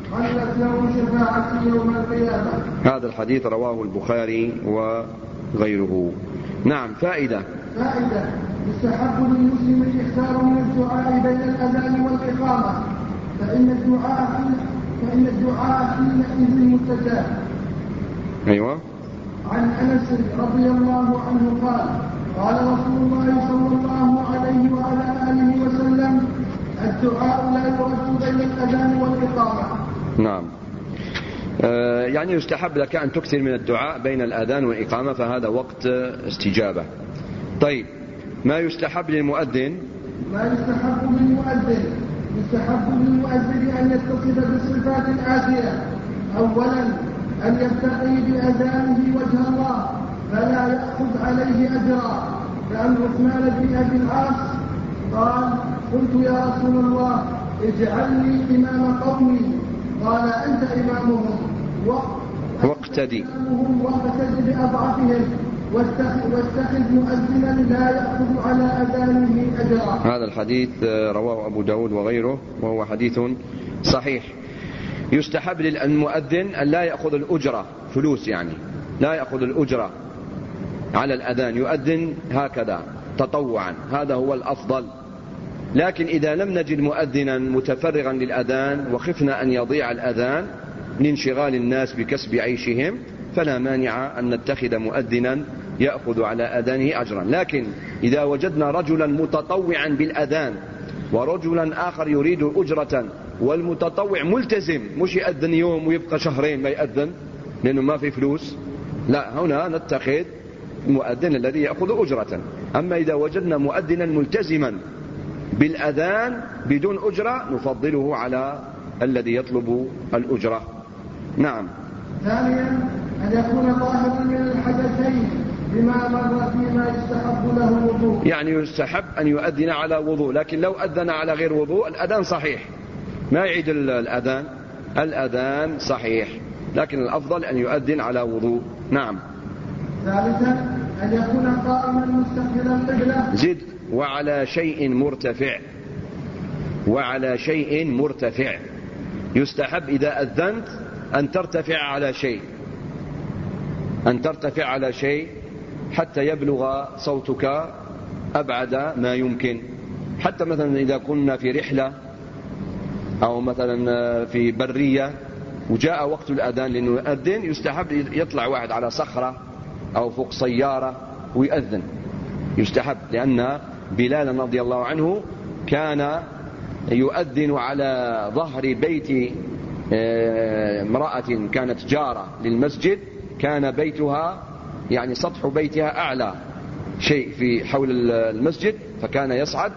هذا الحديث رواه البخاري وغيره. نعم. فائدة يستحب للمسلم الإكثار من الدعاء بين الأذان والإقامة، فإن الدعاء حينئذ مستجاب. أيوة. عن أنس رضي الله عنه قال رسول الله صلى الله عليه وعلى آله وسلم: الدعاء لا يرد بين الأذان والإقامة. نعم. يعني يستحب لك أن تكثر من الدعاء بين الأذان والإقامة، فهذا وقت استجابة. طيب، ما يستحب للمؤذن أن يتصف بالصفات الآتية: أولا أن يبتغي بأذانه وجه الله فلا يأخذ عليه أجرا، كأن عثمان بن أبي العاص قال: قلت يا رسول الله اجعلني إمام قومي، قال: أنت إمامهم واقتدي بأضعفهم واتخذ مؤذنا لا يأخذ على أذانه أجرا. هذا الحديث رواه أبو داود وغيره وهو حديث صحيح. يستحب للمؤذن أن لا يأخذ الأجرة فلوس، يعني لا يأخذ الأجرة على الأذان، يؤذن هكذا تطوعا، هذا هو الأفضل. لكن إذا لم نجد مؤذنا متفرغا للأذان وخفنا أن يضيع الأذان لانشغال الناس بكسب عيشهم، فلا مانع أن نتخذ مؤذنا يأخذ على أذانه أجرا. لكن إذا وجدنا رجلا متطوعا بالأذان ورجلا آخر يريد أجرة، والمتطوع ملتزم مش يأذن يوم ويبقى شهرين ما يأذن لأنه ما في فلوس، لا، هنا نتخذ المؤذن الذي يأخذ أجرة. أما إذا وجدنا مؤذنا ملتزما بالأذان بدون أجرة نفضله على الذي يطلب الأجرة. نعم. ثانيا أن يكون طاهرا من الحدثين بما مر فيما يستحب له وضوء، يعني يستحب أن يؤذن على وضوء، لكن لو أذن على غير وضوء الأذان صحيح، ما يعيد الأذان صحيح، لكن الأفضل أن يؤذن على وضوء. نعم. ثالثا أن يكون قائما مستقبلا القبلة. زد: وعلى شيء مرتفع. يستحب إذا أذنت أن ترتفع على شيء حتى يبلغ صوتك أبعد ما يمكن. حتى مثلا إذا كنا في رحلة أو مثلا في برية وجاء وقت الأذان لنؤذن، يستحب يطلع واحد على صخرة أو فوق سيارة ويؤذن، يستحب، لأن بلال رضي الله عنه كان يؤذن على ظهر بيت امرأة كانت جارة للمسجد، كان بيتها يعني سطح بيتها أعلى شيء في حول المسجد، فكان يصعد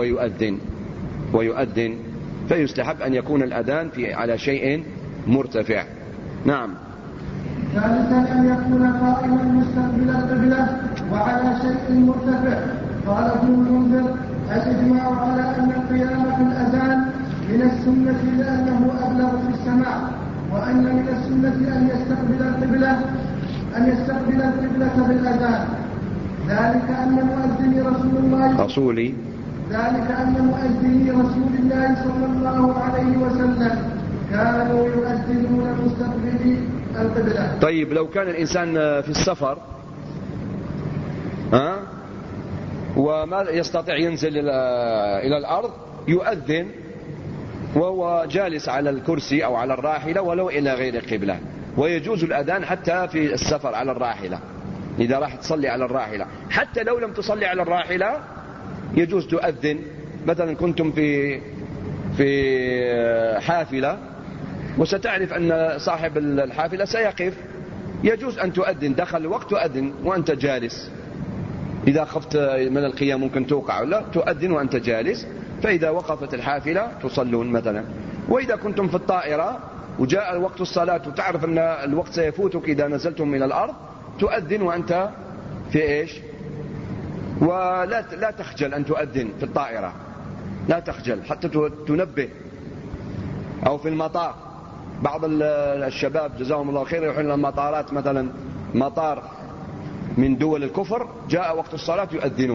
ويؤذن، فيستحب أن يكون الأذان على شيء مرتفع. نعم. ثالثا أن يكون قائما مستقبل القبلة وعلى شيء مرتفع. قال ابن المنذر: الإجماع على أن القيام في الأذان من السنة لأنه أبلغ في السماع، وأن من السنة أن يستقبل القبلة بالأذان. ذلك أن مؤذني رسول الله صلى الله عليه وسلم كانوا يؤذنون مستقبلي القبلة. طيب، لو كان الإنسان في السفر وما يستطيع ينزل إلى الأرض، يؤذن وهو جالس على الكرسي أو على الراحلة ولو إلى غير القبلة، ويجوز الأذان حتى في السفر على الراحلة، إذا راح تصلي على الراحلة. حتى لو لم تصلي على الراحلة يجوز تؤذن. مثلا كنتم في في حافلة وستعرف أن صاحب الحافلة سيقف، يجوز أن تؤذن، دخل الوقت تؤذن وأنت جالس، إذا خفت من القيام ممكن توقع ولا تؤذن وأنت جالس، فإذا وقفت الحافلة تصلون مثلا. وإذا كنتم في الطائرة وجاء وقت الصلاة وتعرف أن الوقت سيفوتك إذا نزلتم إلى الأرض، تؤذن وأنت في إيش، ولا تخجل أن تؤذن في الطائرة، لا تخجل حتى تنبه. أو في المطار، بعض الشباب جزاهم الله خير يروحون إلى المطارات، مثلا مطار من دول الكفر، جاء وقت الصلاة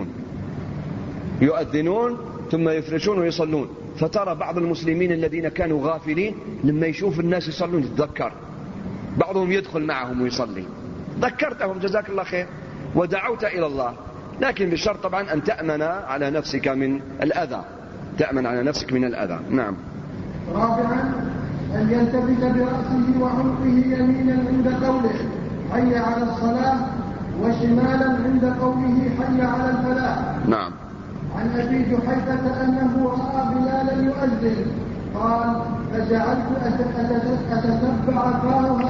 يؤذنون ثم يفرشون ويصلون، فترى بعض المسلمين الذين كانوا غافلين لما يشوف الناس يصلون يتذكر، بعضهم يدخل معهم ويصلي، ذكرتهم جزاك الله خير ودعوت إلى الله، لكن بشرط طبعا أن تأمن على نفسك من الأذى، تأمن على نفسك من الأذى. نعم. رابعا أن يلتفت برأسه وعنقه يمينا عند قوله حي على الصلاة، وشمالا عند قوله حي على الفلاح. نعم. عن أبي جحيفة أنه رأى بلالا يؤذن، قال فجعلت أتتبع فاهها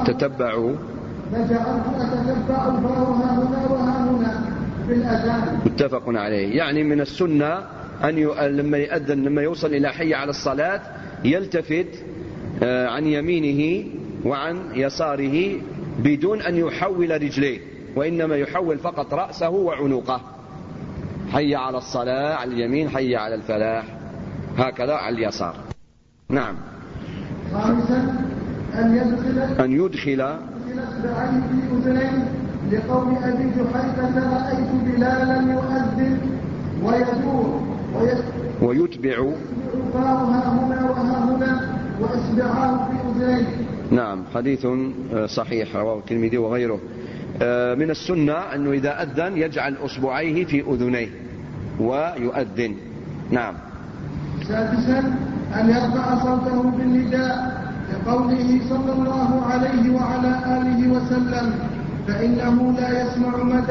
فاهها هنا وها هنا في الأذان. متفق عليه. يعني من السنة أن لما يؤذن، لما يوصل إلى حي على الصلاة، يلتفت عن يمينه وعن يساره بدون أن يحول رجليه، وإنما يحول فقط رأسه وعنقه. حي على الصلاة على اليمين، حي على الفلاح هكذا على اليسار. نعم. خامسا أن يدخل اصبعيه في أذنيه، لقول أبي جحيفة رأيت بلالا يؤذن ويتبع فاها هنا وها هنا وإصبعاه في أذنيه. نعم، حديث صحيح رواه الترمذي وغيره. من السنة أنه إذا أذن يجعل أصبعيه في أذنيه ويؤذن. نعم. سادسا أن يرفع صوته بالنداء، لقوله صلى الله عليه وعلى آله وسلم فإنه لا يسمع مدى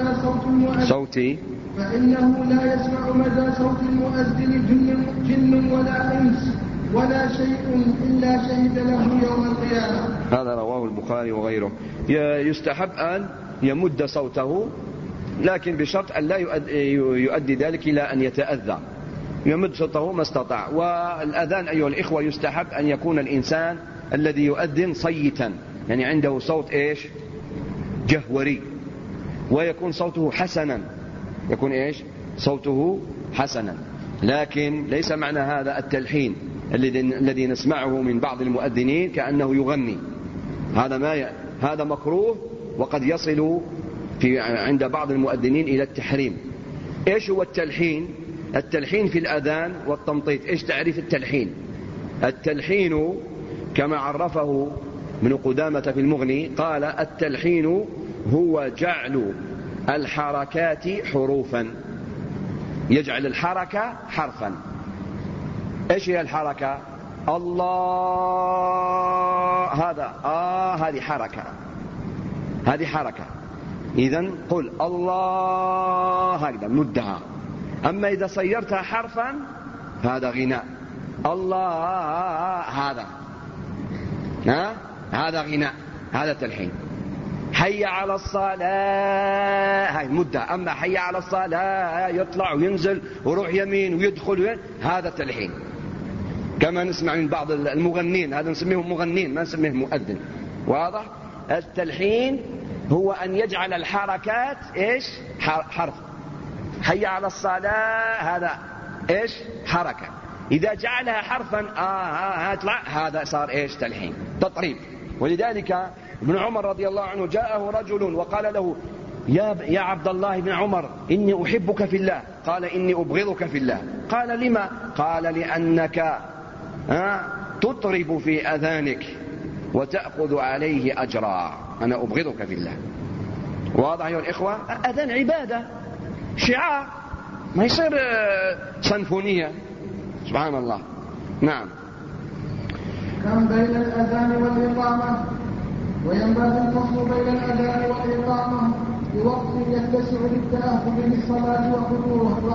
صوت المؤذن جن ولا إنس ولا شيء إلا شهد له يوم القيامة. هذا رواه البخاري وغيره. يستحب أن يمد صوته، لكن بشرط أن لا يؤدي ذلك إلى أن يتأذى، يمد صوته ما استطاع. والأذان أيها الإخوة يستحب أن يكون الإنسان الذي يؤذن صيتا، يعني عنده صوت إيش، جهوري، ويكون صوته حسنا، يكون إيش، صوته حسنا. لكن ليس معنى هذا التلحين الذي نسمعه من بعض المؤذنين كأنه يغني، هذا مكروه، وقد يصل عند بعض المؤذنين إلى التحريم. إيش هو التلحين؟ التلحين في الأذان والتمطيط. إيش تعريف التلحين؟ التلحين كما عرفه ابن قدامة في المغني، قال التلحين هو جعل الحركات حروفا، يجعل الحركة حرفا. إيش هي الحركة؟ الله، هذا هذه حركة، إذن قل الله هكذا مدها. أما إذا صيرتها حرفا هذا غناء. الله هذا غناء، هذا تلحين. حي على الصلاة هاي مدة. أما حي على الصلاة يطلع وينزل ويروح يمين ويدخل، هذا تلحين. كما نسمع من بعض المغنين، هذا نسميهم مغنين ما نسميهم مؤذن. واضح؟ التلحين هو أن يجعل الحركات إيش، حرف. حي على الصلاة هذا إيش، حركة. إذا جعلها حرفا هتطلع، هذا صار إيش، تلحين، تطريب. ولذلك ابن عمر رضي الله عنه جاءه رجل وقال له يا عبد الله بن عمر إني أحبك في الله. قال إني أبغضك في الله. قال لما؟ قال لأنك تطرب في أذانك وتأخذ عليه أجرا. أنا أبغضك في الله. واضح يا الإخوة؟ أذان عبادة، شعار، ما يصير سنفونية. سبحان الله. نعم. كم بين الأذان والإقامة؟ وينبغي الفصل بين الأذان والإقامة بوقت يتسع للتأهب للصلاة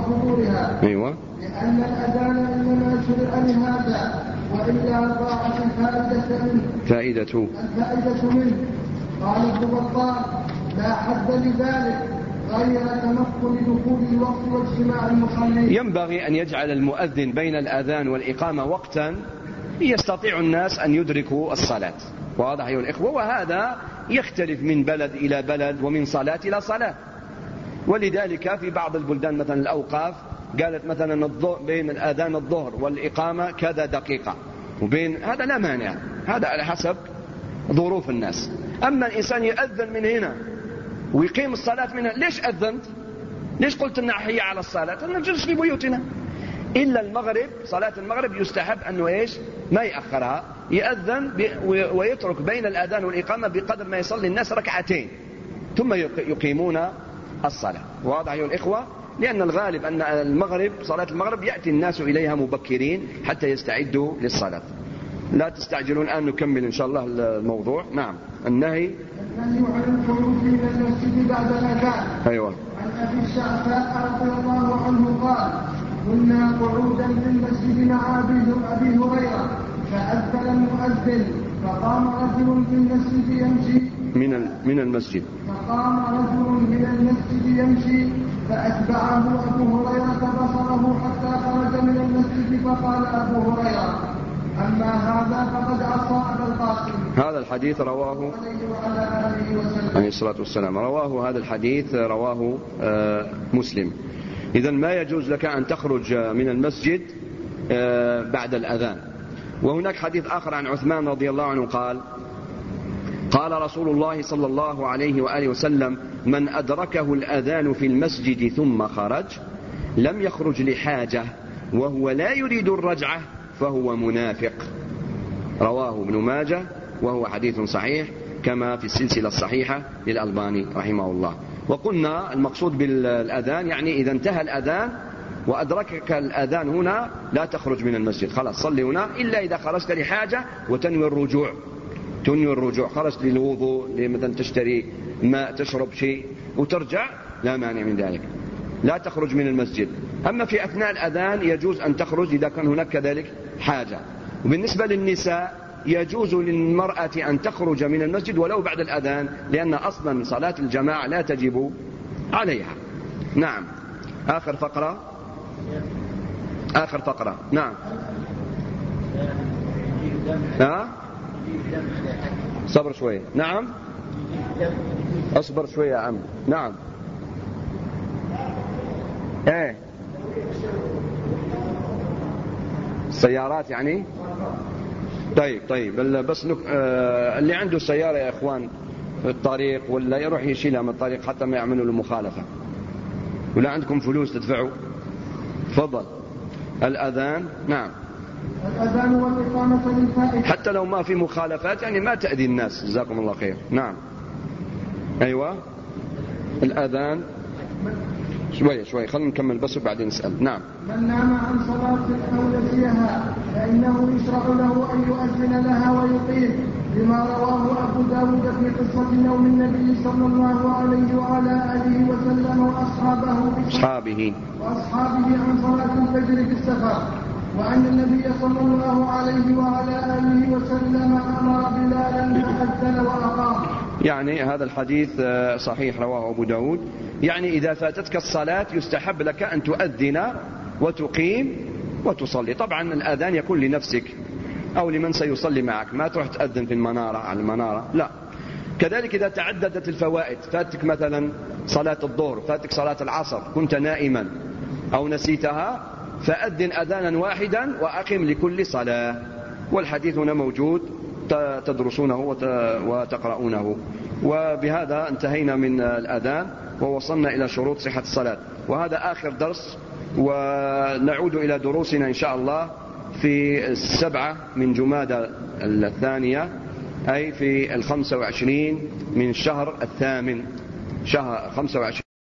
وحضورها. أيوة. لأن الأذان إنما شرع لهذا، وإلا ضاعت الفائدة منه. قال ابن بطال: لا حد لذلك غير تمكن دخول الوقت واجتماع المصلين. ينبغي أن يجعل المؤذن بين الأذان والإقامة وقتا يستطيع الناس أن يدركوا الصلاة. واضح أيها الإخوة؟ وهذا يختلف من بلد إلى بلد ومن صلاة إلى صلاة. ولذلك في بعض البلدان مثلا الأوقاف قالت مثلا بين الأذان الظهر والإقامة كذا دقيقة، وبين هذا لا مانع، هذا على حسب ظروف الناس. أما الإنسان يأذن من هنا ويقيم الصلاة من هنا، ليش أذنت؟ ليش قلت إن حي على الصلاة؟ نجلس في بيوتنا. إلا المغرب، صلاة المغرب يستحب أنه إيش؟ ما يأخرها، يأذن ويترك بين الأذان والإقامة بقدر ما يصلي الناس ركعتين ثم يقيمون الصلاة. واضح أيها الإخوة؟ لأن الغالب أن المغرب، صلاة المغرب يأتي الناس إليها مبكرين حتى يستعدوا للصلاة. لا تستعجلون، الآن نكمل إن شاء الله الموضوع. نعم. النهي عن الخروج من المسجد بعد الأذان. أيوة. عن أبي الشعثاء رضي الله عنه قال: كنا قعودا في المسجد مع أبي هريرة فأذن المؤذن فقام رجل في المسجد يمشي من المسجد يمشي فأتبعه أبو هريرة بصره حتى خرج من المسجد فقال أبو هريرة: أما هذا فقد عصى أبا القاسم. هذا الحديث رواه عليه الصلاة والسلام، رواه هذا الحديث رواه مسلم. إذن ما يجوز لك أن تخرج من المسجد بعد الأذان. وهناك حديث آخر عن عثمان رضي الله عنه قال رسول الله صلى الله عليه وآله وسلم: من أدركه الأذان في المسجد ثم خرج لم يخرج لحاجة وهو لا يريد الرجعة فهو منافق. رواه ابن ماجه وهو حديث صحيح كما في السلسلة الصحيحة للألباني رحمه الله. وقلنا المقصود بالأذان يعني إذا انتهى الأذان وأدركك الأذان هنا لا تخرج من المسجد، خلاص صلي هنا، إلا إذا خرجت لحاجة وتنوي الرجوع، خرجت للوضوء، مثلا تشتري ماء، تشرب شيء وترجع، لا مانع من ذلك، لا تخرج من المسجد. أما في أثناء الأذان يجوز أن تخرج إذا كان هناك كذلك حاجة. وبالنسبة للنساء يجوز للمرأة أن تخرج من المسجد ولو بعد الأذان، لأن أصلا صلاة الجماعة لا تجب عليها. نعم. آخر فقرة. نعم. صبر شوية. نعم. أصبر شوية يا عم. نعم. السيارات يعني. طيب بس اللي عنده سيارة يا إخوان في الطريق ولا يروح يشيلها من الطريق حتى ما يعملوا له مخالفة، ولا عندكم فلوس تدفعوا. تفضل. الأذان. نعم. الأذان والإقامة للفائت حتى لو ما في مخالفات، يعني ما تأذي الناس، جزاكم الله خير. نعم. أيوة. الأذان شوي خلينا نكمل بس وبعدين نسأل. نعم. من نام عن صلاة أو نسيها فإنه يشرع له أن يؤذن لها ويقيم، لما رواه أبو داود في قصة نوم النبي صلى الله عليه وعلى آله وسلم وأصحابه عن صلاة الفجر في السفر، وأن النبي صلى الله عليه وعلى آله وسلم أمر بلالا فأذن وأقام. يعني هذا الحديث صحيح رواه أبو داود. يعني إذا فاتتك الصلاة يستحب لك أن تؤذن وتقيم وتصلي. طبعا الأذان يكون لنفسك أو لمن سيصلي معك، ما تروح تأذن في المنارة على المنارة، لا. كذلك إذا تعددت الفوائد، فاتك مثلا صلاة الظهر، فاتك صلاة العصر، كنت نائما أو نسيتها، فأذن أذانا واحدا وأقم لكل صلاة. والحديث هنا موجود تدرسونه وتقرؤونه. وبهذا انتهينا من الأذان ووصلنا إلى شروط صحة الصلاة. وهذا آخر درس، ونعود إلى دروسنا إن شاء الله في 7 من جمادى الثانية، أي في 25 من الشهر الثامن، شهر 25